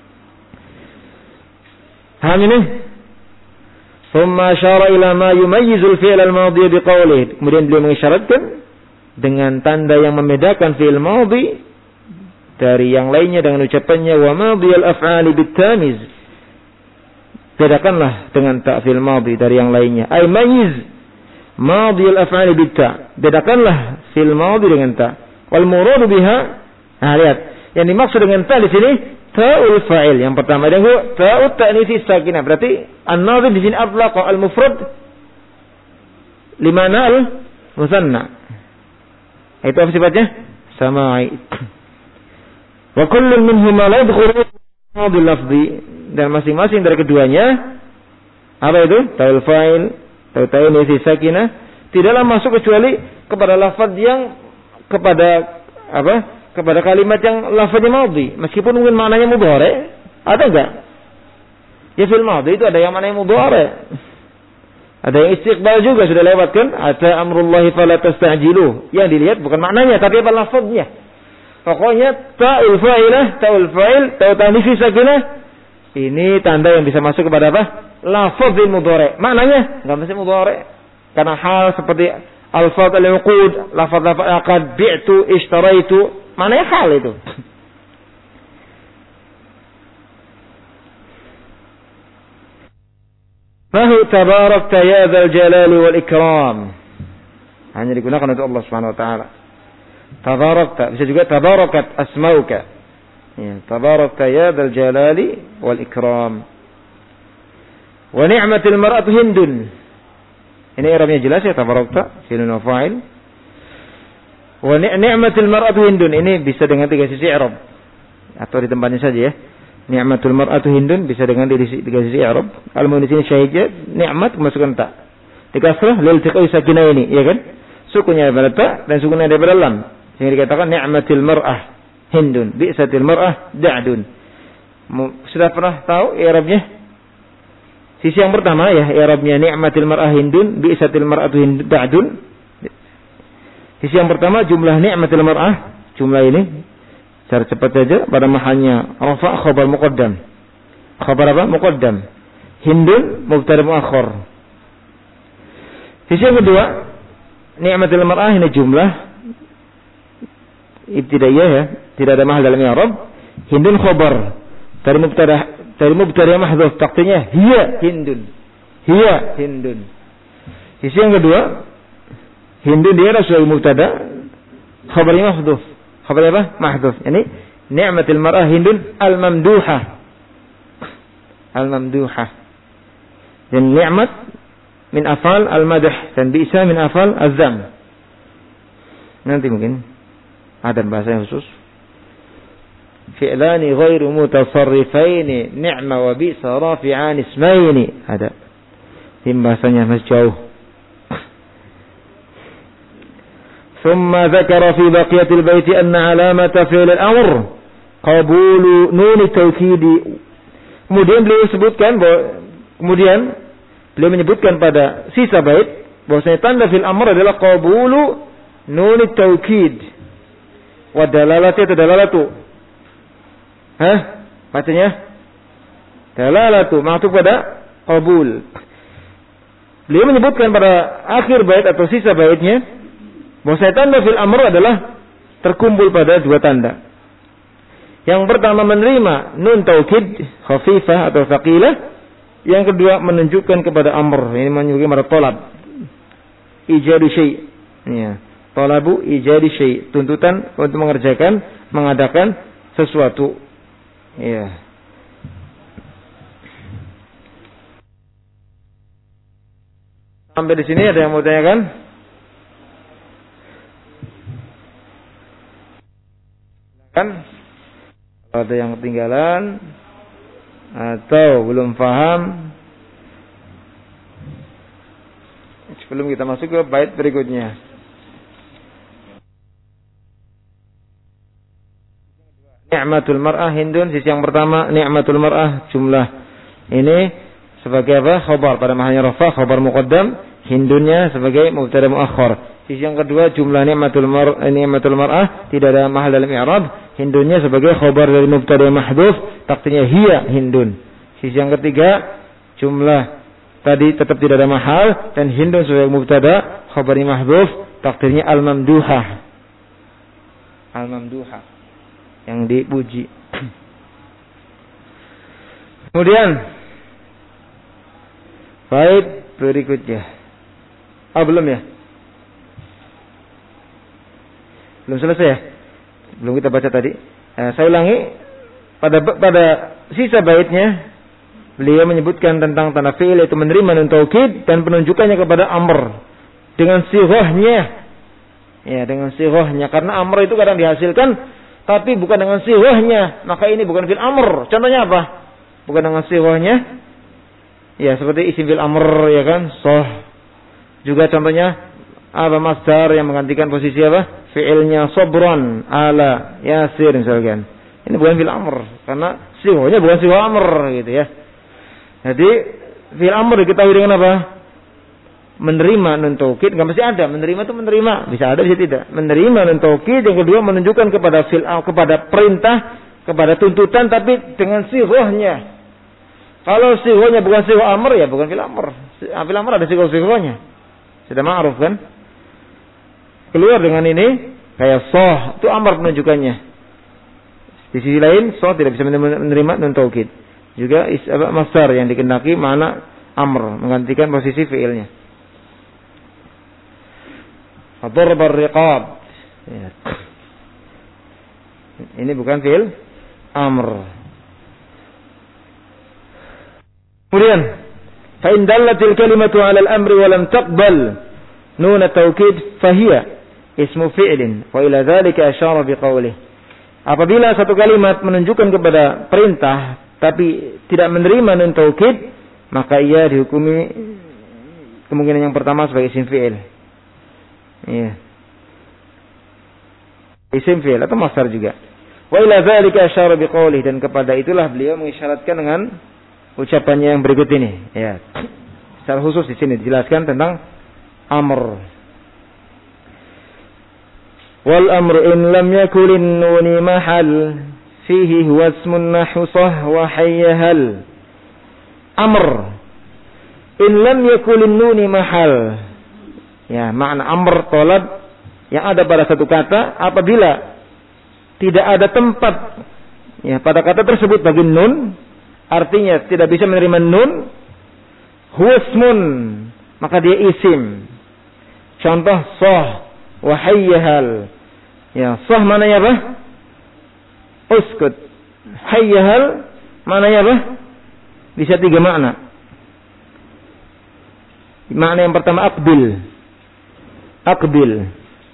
Paham ini? Thumma asyara ila ma yumayyizu al-fi'l al-madhi biqaulih. Kemudian beliau mengisyaratkan dengan tanda yang membedakan fi'il madhi dari yang lainnya dengan ucapannya wa madhiyal af'ali bitamiz. Bedakanlah dengan ta fi'il madhi dari yang lainnya. Ay mayyiz madhiyal af'ali bitta. Bedakanlah fi'il madhi dengan ta. Wal muradu biha, nah lihat, yang dimaksud dengan ta di sini ta'ul fa'il yang pertama, dan ta'ut ta'nits sakinah. Berarti an-nadhim di sini atlaqa al-mufrad limana al-musanna. Itu apa sifatnya? Sama'i. Wa kullun minhuma la yadkhulu bil lafzi, dan masing-masing dari keduanya apa itu? Ta'ul fa'il, ta'nits sakinah tidaklah masuk kecuali kepada lafaz yang kepada apa? Kepada kalimat yang lafaznya madhi, meskipun mungkin maknanya mudhari. Ada enggak? Ya fil madhi itu ada yang maknanya mudhari. Ada yang istiqbal juga sudah lewat kan? Ata amrullahi fala tastajiluh. Yang dilihat bukan maknanya tapi apa lafaznya. Pokoknya ta'ul fa'ilah, ta'ul fa'il, ta'u ta'nits sakinah ini tanda yang bisa masuk kepada apa? Lafazil mudhari. Maknanya enggak mesti mudhari. Karena hal seperti alfaz al-uqud, lafaz-lafaz aqad, bi'tu, ishtaraitu, maknanya hal itu. Fahu tabarakta ya dzal jalali wal ikram. Hanya digunakan untuk Allah Subhanahu wa taala. Tabarakta bisa juga tabarakat asmauka. Ya, tabarakta ya dzal jalali wal ikram. Wa ni'matil mar'atu hindun. Ini i'rabnya jelas ya, tabarakta fi'lun wa fa'il. Wa ni'matul mar'atu hindun, ini bisa dengan tiga sisi i'rab atau di tempatnya saja ya. Ni'matul mar'atu hindun bisa dengan tiga sisi i'rab. Kalau mau di sini syahidnya ni'mat masukkan ta. Dikasrah lil tiqai sakinah ini, ya kan? Sukunnya daripada ta dan sukunnya daripada lam. Sehingga dikatakan ni'matul mar'ah hindun, bi'satil mar'ah da'dun. Sudah pernah tahu i'rabnya? Sisi yang pertama ya, i'rabnya ni'matul mar'ah hindun, bi'satil mar'atu hindun da'dun. Sisi yang pertama jumlah ni'matul mar'ah, jumlah ini secara cepat saja pada mahalnya rafa' khabar muqaddam. Khabar apa? Muqaddam. Hindun mubtada muakhar. Sisi yang kedua ni'matul mar'ah ini jumlah ibtidaiyah ya, tidak ada mahal dalam i'rab. Hindun khabar dari mubtada mahdhuf, taqdirnya hiya hindun. Hiya hindun. Sisi yang kedua hindun dia sebagai mubtada, khabarnya mahdhuf. Khabarnya apa? Mahdhuf. Yani ni'matul mar'ah hindun al-mamduha. Al-mamduha. Dan ni'mat min afal al-madh dan bi'sa min afal az-zam. Nanti mungkin ada bahasa yang khusus. Fi'lani ghairu mutasarrifaini ni'ma wa bi'sa rafi'an ismaini. Ada. Tim bahasanya masih jauh. ثم ذكر في بقية البيت أن علامة فعل الأمر قبول نون التوكيد. Kemudian beliau menyebutkan pada sisa bait bahwasanya tanda fil amr adalah qabulu nun at-taukid wa dalalatu dalalatu. Bacanya dalalatu maksud pada qabul. Beliau menyebutkan pada akhir bait atau sisa baitnya bahwasanya tanda fil amr adalah terkumpul pada dua tanda. Yang pertama menerima nun taukid khafifah atau thaqilah. Yang kedua menunjukkan kepada amr, ini menunjukkan kepada talab. Ijadu syai'. Ya, talabu ijadi syai', tuntutan untuk mengerjakan, mengadakan sesuatu. Ya. Sampai di sini ada yang mau tanyakan? Ada yang ketinggalan atau belum paham, sebelum kita masuk ke bait berikutnya. Ni'matul mar'ah Hindun, sisi yang pertama ni'matul mar'ah jumlah. Ini sebagai apa? Khabar pada mahanya rafa, khabar muqaddam, Hindunnya sebagai mubtada muakhar. Sisi yang kedua jumlah ni'matul mar'ah tidak ada mahal dalam i'rab, Hindunnya sebagai khabar dari mubtada mahdhuf, takdirnya hiya Hindun. Sisi yang ketiga jumlah tadi tetap tidak ada mahal dan Hindun sebagai mubtada, khabarnya mahdhuf, takdirnya al-mamduhah. Al-mamduhah, yang dipuji. Kemudian bait berikutnya. Belum ya? Belum selesai ya? Belum kita baca tadi. Saya ulangi, pada sisa baitnya beliau menyebutkan tentang tanda fi'il yaitu menerima nun taukid dan penunjukannya kepada amr dengan sighahnya. Ya, dengan sighahnya, karena amr itu kadang dihasilkan tapi bukan dengan sighahnya, maka ini bukan fil amr. Contohnya apa? Bukan dengan sighahnya. Ya, seperti isim fil amr, ya kan? Soh. Juga contohnya apa, masdar yang menggantikan posisi apa? Fi'ilnya sabran ala yasir misalkan. Ini bukan fil amr karena sighahnya bukan sighah amr gitu ya. Jadi fil amr diketahui dengan apa? Menerima nun taukid, enggak mesti ada. Menerima itu menerima, bisa ada bisa tidak. Menerima nun taukid, yang kedua menunjukkan kepada kepada perintah, kepada tuntutan tapi dengan sighahnya. Kalau sighahnya bukan sighah amr ya bukan fil amr. Fil amr ada sighah-sighahnya. Sudah ma'ruf kan? Keluar dengan ini kayak soh, itu amr penunjukannya. Di sisi lain soh tidak bisa menerima nun taukid. Juga masdar yang dikendaki makna amr, menggantikan posisi fiilnya. Darbar riqab. Ya. Ini bukan fiil amr. Kemudian fa in dallatil kalimatu 'ala al-amri wa lam taqbal nun at-taukid fa hiya ismu fi'lin wa ila dzalika asyara biqaulih. Apabila satu kalimat menunjukkan kepada perintah tapi tidak menerima nun taukid, maka ia dihukumi kemungkinan yang pertama sebagai isim fi'il. Iya. Isim fi'il atau masdar juga. Wa ila dzalika asyara biqaulih, dan kepada itulah beliau mengisyaratkan dengan ucapannya yang berikut ini. Ya. Secara khusus di sini dijelaskan tentang amr. Wal amru in lam yakulin nuni mahal fihi huwa ismun nahu sah wa hayyahal. Amr in lam yakulin nuni mahal. Ya, makna amr tolab yang ada pada satu kata apabila tidak ada tempat ya pada kata tersebut bagi nun, artinya tidak bisa menerima nun, huwa ismun, maka dia isim. Contoh sah wa hayyahal. Ya, sah mananya apa? Uskut. Hayyahal mananya apa? Bisa tiga makna. Makna yang pertama aqbil. Aqbil.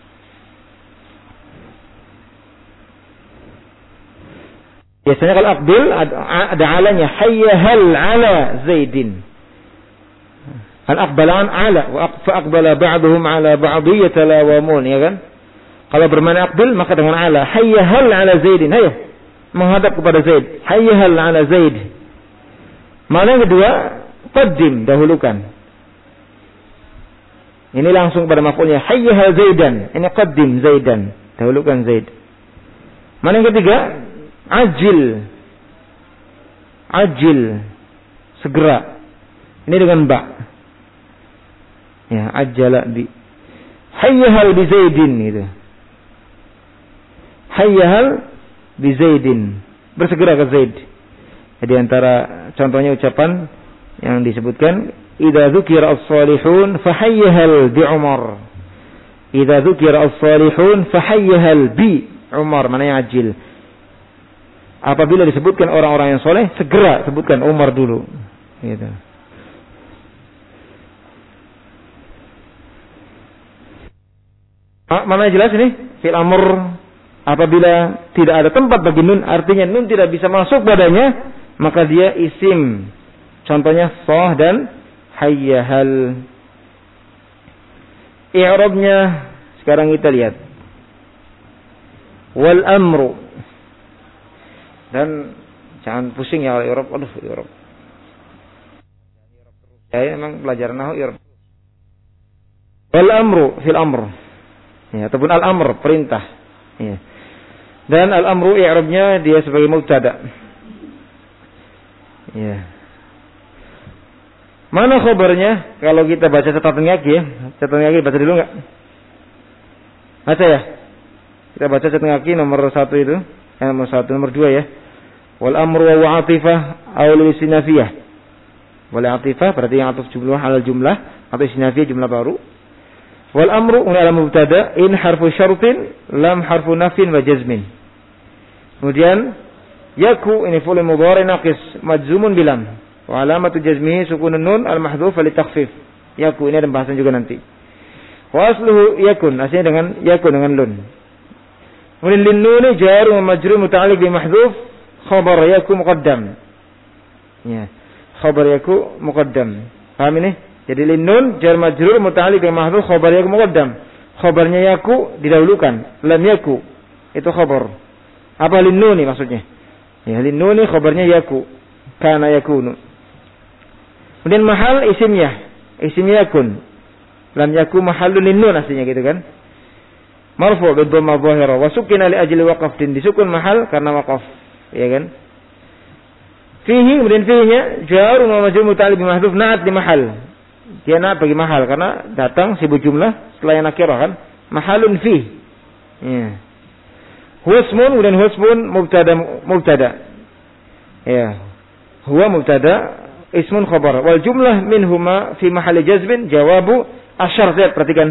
Biasanya kalau aqbil ada alanya, hayyahal ala Zaidin. Hal aqbalan ala wa aqbala ba'duhum ala ba'dhi yatalawamun, ya kan? Kalau bermakna aqbil maka dengan ala, hayyahal ala Zaidin, hayya menghadap kepada Zaid, hayyahal ala Zaid. Makna yang kedua, qaddim, dahulukan. Ini langsung pada maf'ulnya, hayyahal Zaidan, ini qaddim Zaidan, dahulukan Zaid. Makna yang ketiga, ajil, ajil, segera. Ini dengan ba. Ya, ajala bi. Hayyahal bi Zaidin gitu. Hayyahal bi Zaidin, bersegera ke Zaid. Jadi antara contohnya ucapan yang disebutkan, idza dzukira as-salihun fahayyahal bi Umar. Idza dzukira as-salihun fahayyahal bi Umar, maknanya ajil. Apabila disebutkan orang-orang yang soleh, segera sebutkan Umar dulu. Gitu. Mana jelas ini? Fil amr apabila tidak ada tempat bagi nun, artinya nun tidak bisa masuk padanya, maka dia isim. Contohnya sah dan hayyahal. I'rabnya sekarang kita lihat. Wal amru. Dan jangan pusing ya oleh i'rab. Aduh, i'rab. Ya, memang pelajaran nahwu i'rab. Wal amru fil amr. Ya, ataupun al amr perintah. Ya. Dan al amru i'rabnya dia sebagai mubtada. Ya. Mana khabarnya? Kalau kita baca catatan kaki ya. Catatan kaki baca dulu enggak? Baca ya. Kita baca catatan kaki nomor 1 itu. Nomor 1, nomor 2 ya. Wal amru wa atifah aw lil istinafiyah. Wal atifah berarti yang atuf jumlah ala jumlah atau istinafiyah jumlah baru. Wal amru ala mubtada in harfu syartin lam harfu nafin wa jazmin. Kemudian yaku ini fi'il mudhari naqis majzumun bilam. Wa alamatu jazmihi sukunun nun al-mahdhuf li takhfif. Yaku ini ada bahasan juga nanti. Wa asluhu yakun, aslinya dengan yakun dengan nun. Kemudian lin nun jar wa majrur muta'alliq bi mahdhuf khabar yaku muqaddam. Ya. Khabar yaku muqaddam. Paham ini? Jadi lin nun jar majrur muta'alliq bi mahdhuf khabar yaku muqaddam. Khabarnya yaku didahulukan, lam yaku itu khabar. Apa lin nun maksudnya? Ya, lin nun khabarnya yaku, kana yakunu. Kemudian mahal isimnya yakun. Lam yaku mahallun linnun aslinya gitu kan. Marfu' bi dhamma dhahira wa sukina li ajli waqaf, din disukun mahal karena waqaf, ya kan. Fihi, kemudian fihi-nya jar wa majrur muta'alliq bi mahdhuf na'at di mahal. Dia na'at bagi mahal karena datang sibuk jumlah setelah yang nakirah kan. Mahalun fi. Ya. Husmun, kemudian husmun mubtada. Ya. Huwa mubtada ismun khabar wal jumlah minhuma fi mahalli jazmin jawabu asyar. Lihat, perhatikan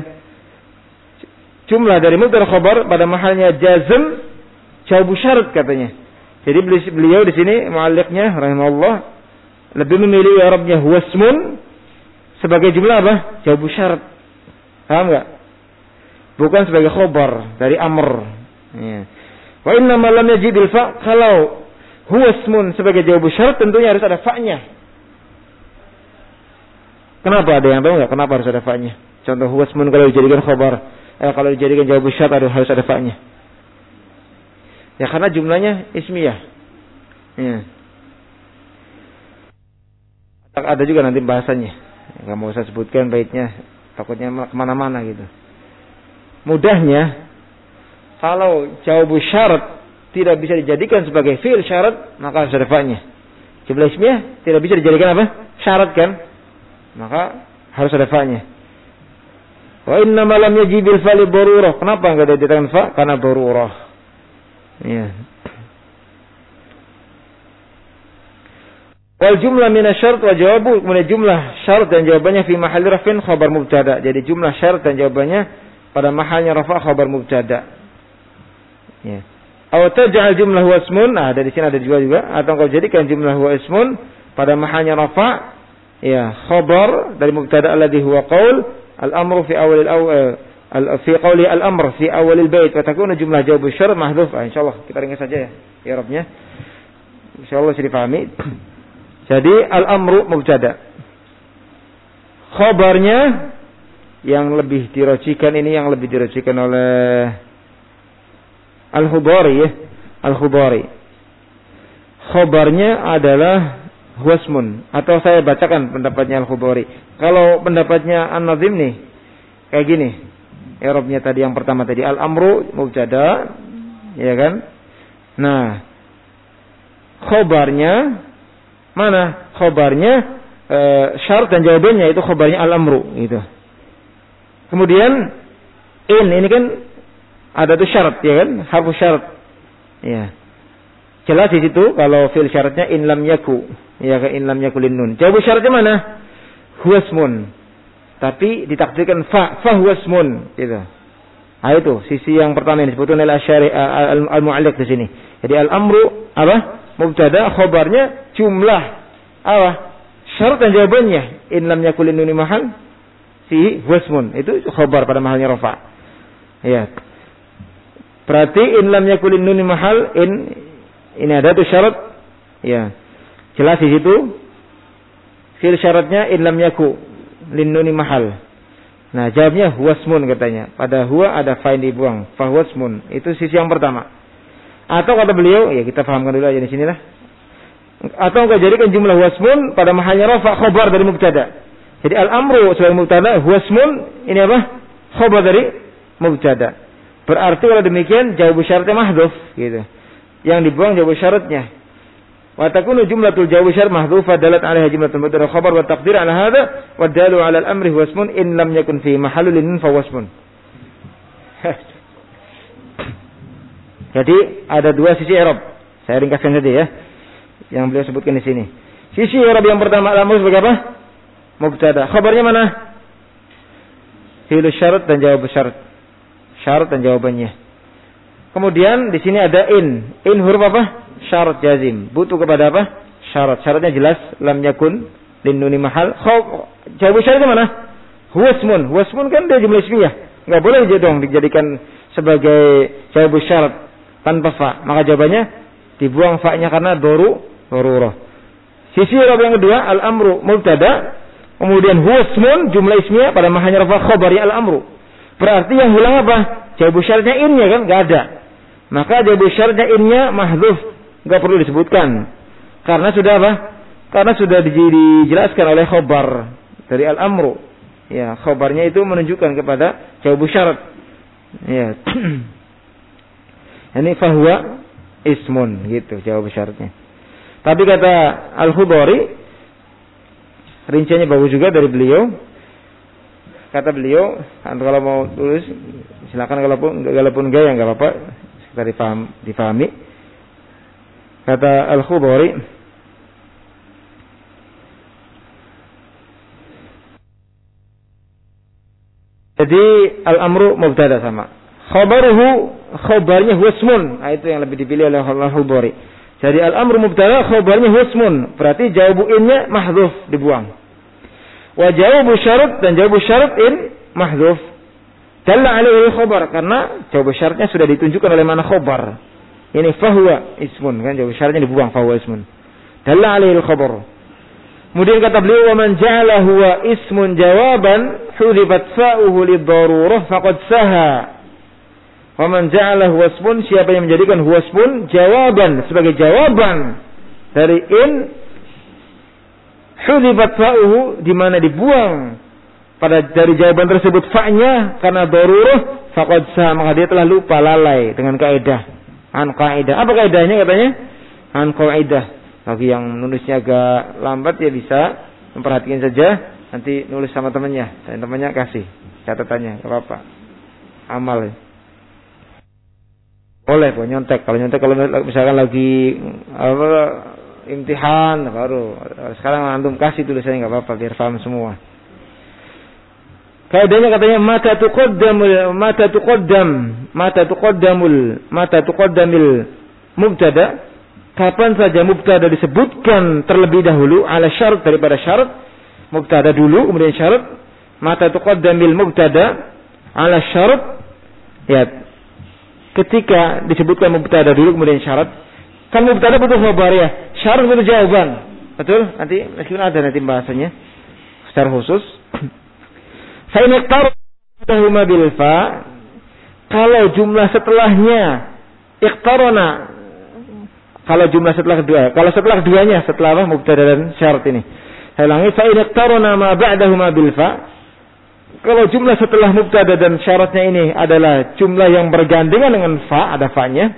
jumlah dari mubtada khabar pada mahalnya jazm jawabu syarat katanya. Jadi beliau di sini mualliqnya rahimahullah lebih memilih i'rabnya huwa ismun sebagai jumlah apa? Jawabu syarat. Paham enggak? Bukan sebagai khabar dari amr. Ya. Wa inna ma lam yajib bil fa, kalau huwa ismun sebagai jawabu syarat tentunya harus ada fa-nya. Kenapa, ada yang tahu enggak kenapa harus ada fa-nya? Contoh huwa ismun kalau dijadikan khabar, kalau dijadikan jawabu syarat harus ada fa-nya. Ya karena jumlahnya ismiyah. Ya. Ada juga nanti bahasannya. Enggak mau saya sebutkan baitnya, takutnya kemana-mana gitu. Mudahnya, kalau jawabu syarat tidak bisa dijadikan sebagai fi'il syarat, maka harus ada fa-nya. Jumlah ismiyah tidak bisa dijadikan apa? Syarat kan? Maka harus ada fa-nya. Wa inna ma lam yajibil fa li darurah. Kenapa enggak dijadikan fa? Karena darurah. Ya. Wal jumlah min asy-syart wa jawabu, kemudian jumlah syarat dan jawabannya fi mahalli raf'in khabar mubtada. Jadi jumlah syarat dan jawabannya pada mahalnya rafa' khabar mubtada. Ya. Aw taj'al jumlah huwa ismun. Nah, dari sini ada juga. Atau kau jadikan jumlah huwa ismun pada mahalnya rafa', ya, khabar dari mubtada alladhi huwa qaul al-amru fi awal fi qawli al-amr fi awal al-bait wa takunu jumlah jawab syar mahdhuf. Insyaallah kita ringkas saja ya i'rabnya. Insyaallah bisa dipahami. Jadi al-amru mubtada. Khabarnya yang lebih dirocikan ini yang lebih dirocikan oleh Al-Khudari ya. Al-Khudari. Khabarnya adalah huwasmun, atau saya bacakan pendapatnya Al-Khudari. Kalau pendapatnya An-Nazim nih kayak gini. I'rabnya tadi yang pertama tadi al-amru mubtada, ya kan? Nah, khabarnya mana? Khabarnya syarat dan jawabannya itu khabarnya al-amru gitu. Kemudian ini kan ada tuh syarat ya kan? Harfu syarat. Ya. Jelas di situ kalau fi'il syaratnya in lam yaku, ya kan, in lam yakulin nun. Jawab syaratnya mana? Huwasmun. Tapi ditakdirkan fa huwasmun gitu. Nah itu sisi yang pertama yang disebutkan oleh Asy'ari al-Mu'alliq di sini. Jadi al-amru apa? Mubtada, khabarnya jumlah apa? Syarat dan jawabannya in lam yakulin nun mahal fi huwasmun. Itu khabar pada mahalnya rafa'. Ya. Berarti in lam yakul nuni mahal, ini ada tuh syarat. Ya. Jelas di situ. Fi'il syaratnya in lam yaku lin nuni mahal. Nah, jawabnya huwasmun katanya. Pada huwa ada fa'il dibuang. Fa huwasmun. Itu sisi yang pertama. Atau kata beliau, ya kita pahamkan dulu aja di sinilah. Atau enggak jadikan jumlah huwasmun pada mahalnya rafa khabar dari mubtada. Jadi al-amru sebagai mubtada, huwasmun ini apa? Khabar dari mubtada. Berarti kalau demikian jawab syaratnya mahdhuf gitu. Yang dibuang jawab syaratnya. Wa takunu jumlatul jawab syarat mahdhufa dalat 'alaiha jumlatul mubtada khabar wa taqdir 'ala hadha wa dalu 'ala al-amri huwasmun in lam yakun fi mahallin fa huwasmun. Jadi ada dua sisi i'rab. Saya ringkaskan saja ya. Yang beliau sebutkan di sini. Sisi i'rab yang pertama al-amru sebagai apa? Mubtada. Khabarnya mana? Fi'il syarat dan jawab syarat. Syarat dan jawabannya. Kemudian di sini ada in. In huruf apa? Syarat jazim. Butuh kepada apa? Syarat. Syaratnya jelas. Lam yakun lin nuni mahal. Jawab syaratnya mana? Huwasmun. Huwasmun kan dia jumlah ismiyah. Enggak boleh dong dijadikan sebagai jawab syarat tanpa fa. Maka jawabannya dibuang fa-nya karena darurah. Sisi i'rab yang kedua al-amru mubtada. Kemudian huwasmun jumlah ismiyah pada mahalnya rafa khabari al-amru. Berarti yang hilang apa? Jawab syaratnya in-nya kan enggak ada. Maka jawab syaratnya in-nya mahdzuf, enggak perlu disebutkan. Karena sudah apa? Karena sudah dijelaskan oleh khabar dari al-amru. Ya, khabarnya itu menunjukkan kepada jawab syarat. Ya. Ini fahuwa ismun gitu jawab syaratnya. Tapi kata Al-Khudari rinciannya bagus juga dari beliau. Kata beliau, kalau mau tulis silakan, kalaupun enggak ya enggak apa-apa, sekedar difahami. Kata Al-Khudari, jadi al-amru mubtada sama. Khabarnya huwasmun. Nah, itu yang lebih dipilih oleh Al-Khudari. Jadi al-amru mubtada, khabarnya huwasmun. Berarti jawabu in-nya mahdzuf, dibuang. Wa jawabu syarat dan jawabu syarat in mahdzuf. Dalla alaihi khabar, karena jawabu syaratnya sudah ditunjukkan oleh mana khabar. Ini fahuwa ismun kan, jawabu syaratnya dibuang fahuwa ismun. Dalla alaihi khabar. Kemudian kata beliau, wa man ja'ala huwa ismun jawaban hudifat fa'uhu lid-darurah faqad saha. Wa man ja'ala huwa ismun, siapa yang menjadikan huwa ismun jawaban sebagai jawaban dari in, hudifat fa'uhu, di mana dibuang pada dari jawaban tersebut fa-nya karena darurah, faqad saha, maka dia telah lupa, lalai dengan kaidah. An kaidah. Apa kaidahnya katanya? An kaidah. Bagi yang nulisnya agak lambat ya bisa memperhatikan saja, nanti nulis sama temannya, dan temannya kasih catatannya, enggak apa-apa. Amal. Boleh kok nyontek. Kalau nyontek kalau misalkan lagi imtihan baru. Sekarang antum kasih tulisannya enggak apa-apa biar paham semua. Kaidahnya katanya mata tuqaddamil mubtada, kapan saja mubtada disebutkan terlebih dahulu ala syarat, daripada syarat. Mubtada dulu kemudian syarat. Mata tuqaddamil mubtada ala syarat. Ya. Ketika disebutkan mubtada dulu kemudian syarat. Kan mubtada butuh khabar ya. Syarat butuh jawaban. Betul? Nanti meskipun ada nanti bahasanya secara khusus. Fa in iqtarana bil fa, kalau jumlah setelahnya iqtarana, kalau jumlah setelah kedua, kalau setelah keduanya, setelah apa? Mubtada dan syarat ini. Saya ulangi, fa in iqtarana ma ba'dahuma bil fa. Kalau jumlah setelah mubtada dan syaratnya ini adalah jumlah yang bergandengan dengan fa, ada fa-nya.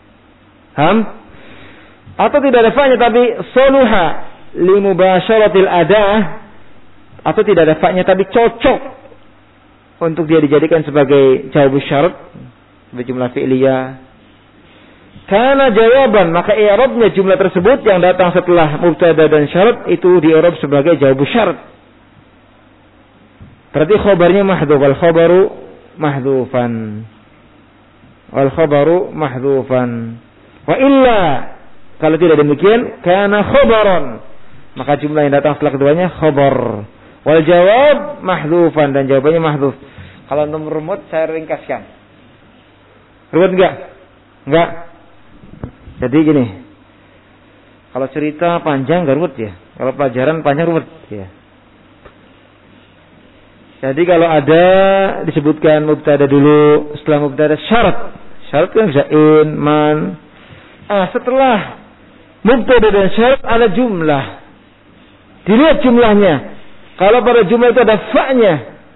Atau tidak ada fa-nya tapi soluha li mubasyaratil ada'ah, atau tidak ada fa-nya tapi cocok untuk dia dijadikan sebagai jawab syarat, berjumlah fi'liyah. Karena jawaban, maka i'rabnya jumlah tersebut yang datang setelah mubtada dan syarat itu di-i'rab sebagai jawab syarat. Berarti khabarnya mahdhuf, wal khabaru mahdhufan. Wal khabaru mahdhufan. Wa illa, kalau tidak demikian, kana khabaran, maka jumlah yang datang setelah keduanya khabar. Wal jawab mahdhufan, dan jawabannya mahdhuf. Kalau nomor remote saya ringkaskan. Ruwet enggak? Enggak. Jadi gini. Kalau cerita panjang enggak ruwet ya. Kalau pelajaran panjang ruwet ya. Jadi kalau ada disebutkan mubtada dulu, setelah mubtada syarat. Syarat kan bisa in, man. Setelah mubtada dan syarat ada jumlah. Dilihat jumlahnya. Kalau pada jumlah itu ada fa-nya,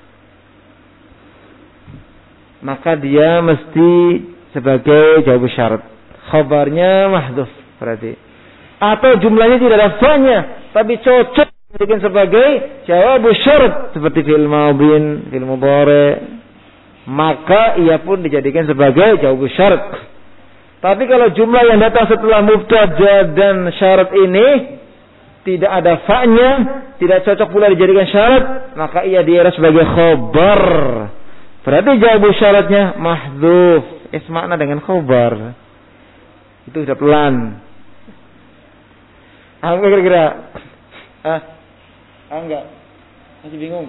maka dia mesti sebagai jawab syarat. Khabarnya mahdhuf berarti. Atau jumlahnya tidak ada fa-nya, tapi cocok dijadikan sebagai jawab syarat seperti fi'il madhin, fi'il mudhari, maka ia pun dijadikan sebagai jawab syarat. Tapi kalau jumlah yang datang setelah mubtada dan syarat ini tidak ada fa-nya, tidak cocok pula dijadikan syarat, maka ia diera sebagai khabar. Berarti jawab syaratnya mahdhuf, makna dengan khabar. Itu sudah pelan. Apa kira-kira? Enggak. Masih bingung.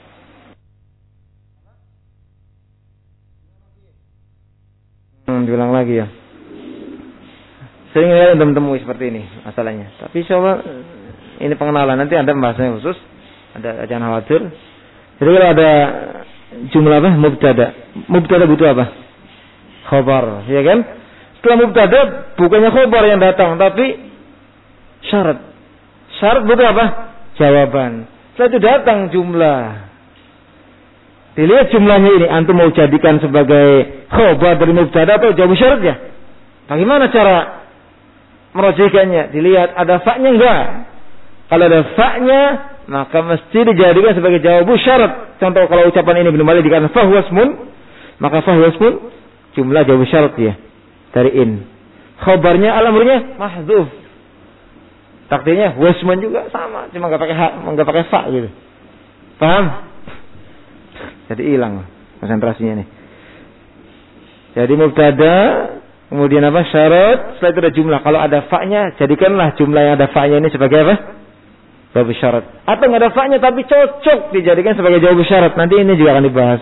Diulang lagi ya. Sering lihat temui seperti ini masalahnya. Tapi insyaallah ini pengenalan, nanti ada pembahasannya khusus. Ada, jangan khawatir. Jadi kalau ada jumlah apa? Mubtada. Mubtada butuh apa? Khabar, ya kan? Setelah mubtada bukannya khabar yang datang, tapi syarat. Syarat butuh apa? Jawaban. Setelah itu datang jumlah. Dilihat jumlahnya ini, antum mau jadikan sebagai khabar dari mubtada atau jawab syaratnya? Bagaimana cara merojikannya? Dilihat ada fa-nya enggak? Kalau ada fa-nya, maka mesti dijadikan sebagai jawab syarat. Contoh kalau ucapan ini benar-benar dikatakan fahuwasmun, maka fahuwasmun jumlah jawab syarat ya dari in. Khabarnya al-amrnya mahdhuf. Takdirnya wasmun juga sama, cuma enggak pakai fa gitu. Paham? Jadi hilang konsentrasinya nih. Jadi mubtada, kemudian apa? Syarat, setelah itu ada jumlah. Kalau ada fa-nya, jadikanlah jumlah yang ada fa-nya ini sebagai apa? Jawab syarat. Atau enggak ada fa-nya tapi cocok dijadikan sebagai jawab syarat. Nanti ini juga akan dibahas.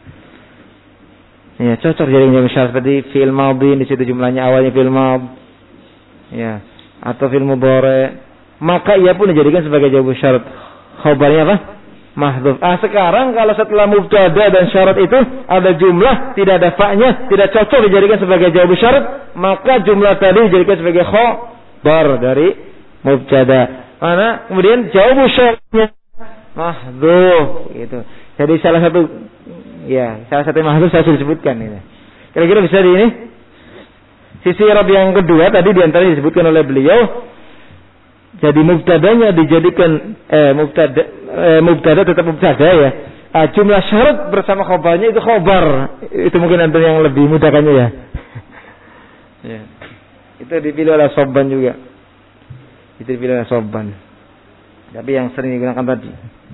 Ya, cocok dijadikan jawab syarat seperti fi'il madhi, di situ jumlahnya awalnya fi'il madhi. Ya, atau fi'il mudhari. Maka ia pun dijadikan sebagai jawab syarat. Khabarnya apa? Mahdhuf. Sekarang kalau setelah mubtada dan syarat itu ada jumlah, tidak ada fa-nya, tidak cocok dijadikan sebagai jawab syarat, maka jumlah tadi dijadikan sebagai khabar dari mubtada. Mana kemudian jawab syaratnya mahdhuf gitu. Jadi salah satu mahdhuf saya sudah sebutkan ini. Kira-kira bisa di ini? Sisi Arab yang kedua tadi diantara disebutkan oleh beliau. Jadi mubtadanya dijadikan mubtada tetap mubtada ya. Jumlah syarat bersama khabarnya itu khabar. Itu mungkin antum yang lebih mudahkannya ya. Ya. Itu dipilih oleh Sobban juga. Itu dipilih oleh Sobban. Tapi yang sering digunakan tadi.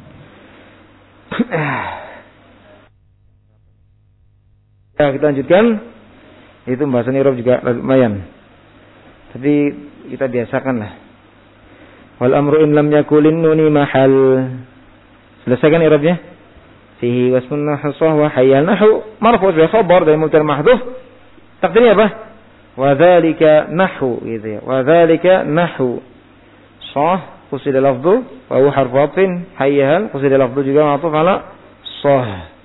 Ya, kita lanjutkan. Itu pembahasan Arab juga lumayan. Tapi kita biasakanlah. Wal amru in lam yakulin nuni mahal. Selesaikan i'rabnya? Fihi wasmun nahsah wa hayyal nahu marfu' bi khabar dari mubtada mahdhuf. Takdirnya apa? Wa dzalika nahu gitu ya. Wa dzalika nahu. Sah qusida lafdhu wa huwa harfu atfin, hayyal qusida lafdhu juga ma'tuf ala sah.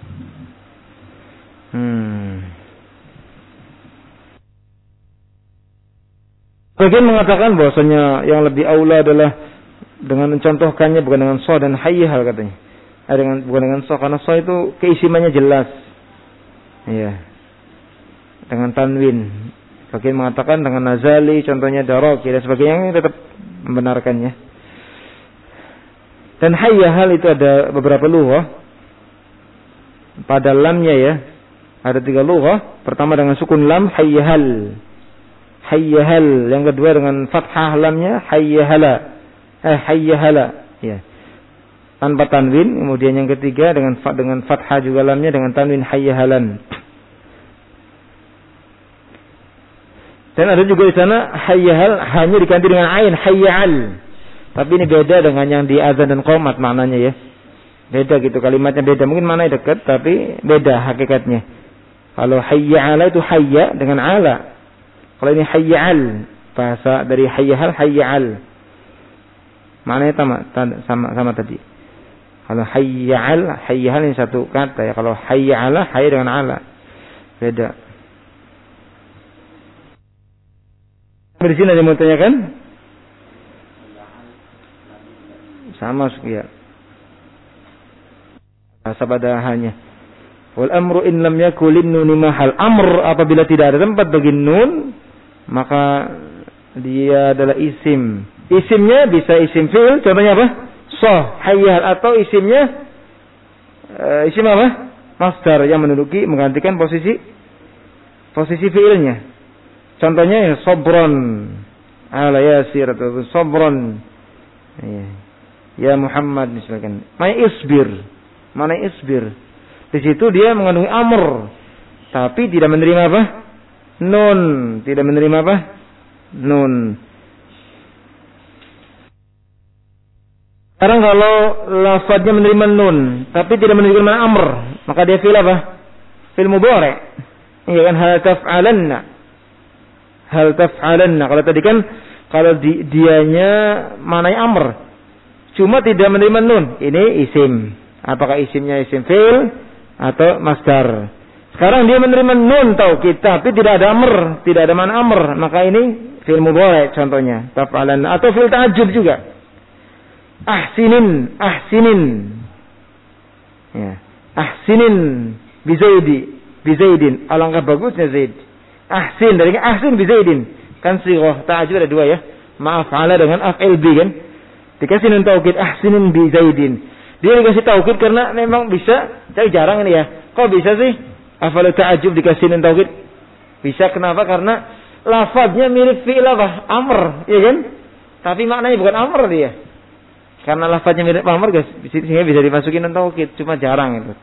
Bagian mengatakan bahwasanya yang lebih aula adalah dengan mencontohkannya bukan dengan so dan hayyal katanya. Bukan dengan so karena so itu keistimewanya jelas. Iya. Dengan tanwin. Bagian mengatakan dengan nazali contohnya daraki dan sebagainya tetap membenarkannya. Dan hayyal itu ada beberapa lughah. Pada lamnya ya. Ada 3 lughah. Pertama dengan sukun lam hayyal. Hayyahal, yang kedua dengan fathah lamnya hayyahala. Hayyahala, ya. Tanpa tanwin, kemudian yang ketiga dengan fathah juga lamnya dengan tanwin hayyahalan. Dan ada juga di sana hayyahal hanya diganti dengan ain hayyal. Tapi ini beda dengan yang di azan dan qomat maknanya ya. Beda gitu kalimatnya beda. Mungkin maknanya dekat tapi beda hakikatnya. Kalau hayya ala itu hayya dengan ala. Kalau ini hayya al, bahasa dari hayya hal, hayya al. Maknanya sama tadi. Kalau hayya al, hayya hal ini satu kata ya. Kalau hayya ala, hayya dengan ala. Beda. Di sini ada yang mau tanyakan? Sama ya. Bahasa badahannya. Wal amru in lam yakul nun mahal. Amr apabila tidak ada tempat bagi nun, maka dia adalah isim. Isimnya bisa isim fi'il, contohnya apa? Shah, hayyal, atau isimnya isim apa? Masdar yang menduduki menggantikan posisi fi'ilnya. Contohnya ya sabron ala yasir atau sabron. Ya Muhammad misalkan. Mana isbir. Di situ dia mengandungi amr, tapi tidak menerima apa? Nun, tidak menerima apa? Nun. Sekarang kalau lafadznya menerima nun, tapi tidak menerima amr, maka dia fi'il apa? Fi'il mudhari'. Iya kan, hal taf'alanna. Kalau tadi kan kalau dianya manai amr, cuma tidak menerima nun. Ini isim. Apakah isimnya isim fi'il atau masdar? Sekarang dia menerima nun taukid, tapi tidak ada amr, tidak ada mana amr, maka ini fi'il mudhari' contohnya, taf'alanna, atau fi'il ta'ajjub juga. Ahsinin. Ya. Ahsinin bizaidin. Alangkah bagusnya Zaid. Ahsin, dari ahsin bizaidin. Kan sighah ta'ajjub ada dua ya. Ma'af'ala dengan af'il bi kan. Dikasih nun taukid ahsinin bizaidin. Dia dikasih taukid karena memang bisa, tapi jarang ini ya. Kok bisa sih? Afalu ta'ajjub dikasih nun taukid? Bisa, kenapa? Karena lafadznya mirip fi'il apa? Amr, ya kan? Tapi maknanya bukan amr dia. Karena lafadznya mirip amr, guys, sehingga bisa dimasukin nun taukid, cuma jarang itu.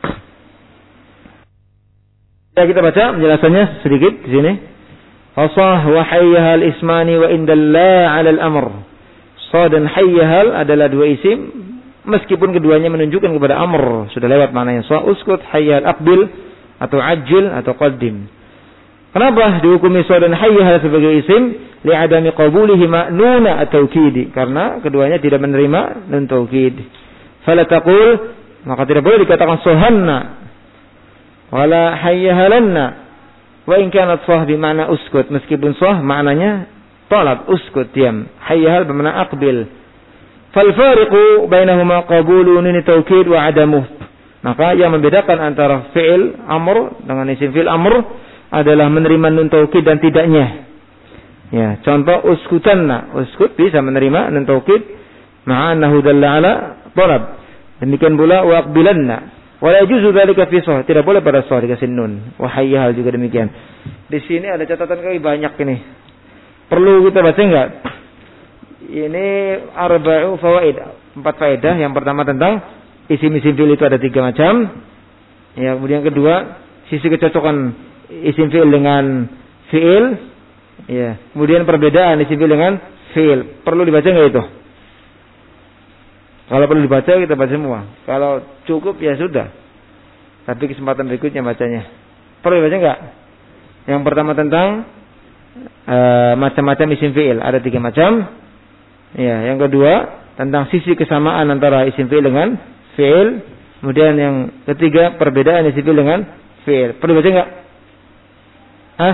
Ya, kita baca penjelasannya sedikit di sini. Fasah wa hayyahal ismani wa indalla 'ala al-amr. Sa dan hayyahal adalah dua isim, meskipun keduanya menunjukkan kepada amr. Sudah lewat maknanya. Sa uskut, hayyahal aqbil atau ajil atau qaddim. Kenapa dihukumi sa dan hayyahal sebagai isim? Li'adami qabulihi ma'nuna at-taukid. Karena keduanya tidak menerima nun taukid. Fala taqul, maka tidak boleh dikatakan sahanna wala hayyahalanna wa in kanat sah bermakna uskut, meskipun sah maknanya talab, uskut, diam. Hayyahal bermakna aqbil. Fal fariqu bainahuma qabulu nun taukid wa adamuh. Maka yang membedakan antara fi'il amr dengan isim fi'il amr adalah menerima nun taukid dan tidaknya. Ya, contoh uskutanna. Uskut bisa menerima nun taukid ma'annahu dalla ala talab. Demikian pula wa aqbilanna. Wa la yajuzu dzalika fi shah. Tidak boleh pada shah dikasih nun. Wa hayyahal juga demikian. Di sini ada catatan kami banyak ini. Perlu kita baca enggak? Ini arba'u fawaid. 4 faedah. Yang pertama tentang isim-isim fi'il itu ada 3 macam. Ya, kemudian yang kedua, sisi kecocokan isim fi'il dengan fi'il. Ya, kemudian perbedaan isim fi'il dengan fi'il. Perlu dibaca enggak itu? Kalau perlu dibaca kita baca semua. Kalau cukup ya sudah. Tapi kesempatan berikutnya bacanya. Perlu dibaca enggak? Yang pertama tentang macam-macam isim fi'il. Ada 3 macam. Ya, yang kedua tentang sisi kesamaan antara isim fi'il dengan fi'il. Kemudian yang ketiga perbedaan isim fi'il dengan fi'il. Perlu dibaca enggak? Hah?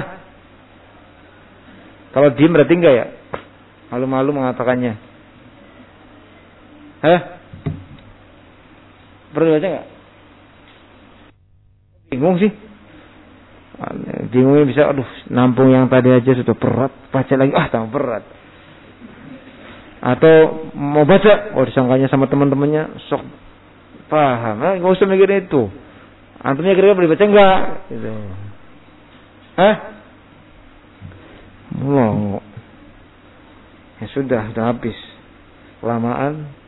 Kalau diam berarti enggak ya? Malu-malu mengatakannya. Hah? Perlu baca enggak? Bingung sih. Bingungnya bisa, aduh, nampung yang tadi aja sudah berat, baca lagi, tambah berat. Atau mau baca, disangkanya sama teman-temannya, sok paham. Enggak usah mikirin itu. Antumnya kira-kira boleh baca enggak? Gitu. Hah? Mau. Ya sudah habis. Kelamaan.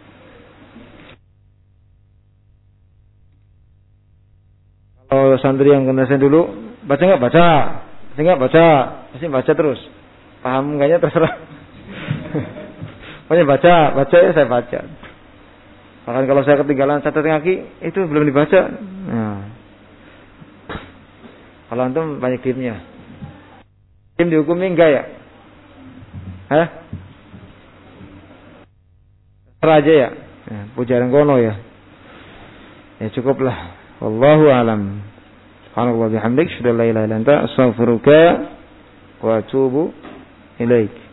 Kalau santri yang kenal dulu, baca enggak? Baca. Baca enggak? Baca. Pasti baca terus. Paham enggaknya terserah. Pokoknya baca ya saya baca. Bahkan kalau saya ketinggalan catatan kaki, itu belum dibaca. Nah. Kalau antum banyak dimnya. Dim dihukumi enggak ya? Raja ya? Pujaran kono ya? Ya cukuplah. Wallahu alam. Subhanallah bihamdik. Asyhadu an la ilaha illa anta astaghfiruka wa atubu ilaik.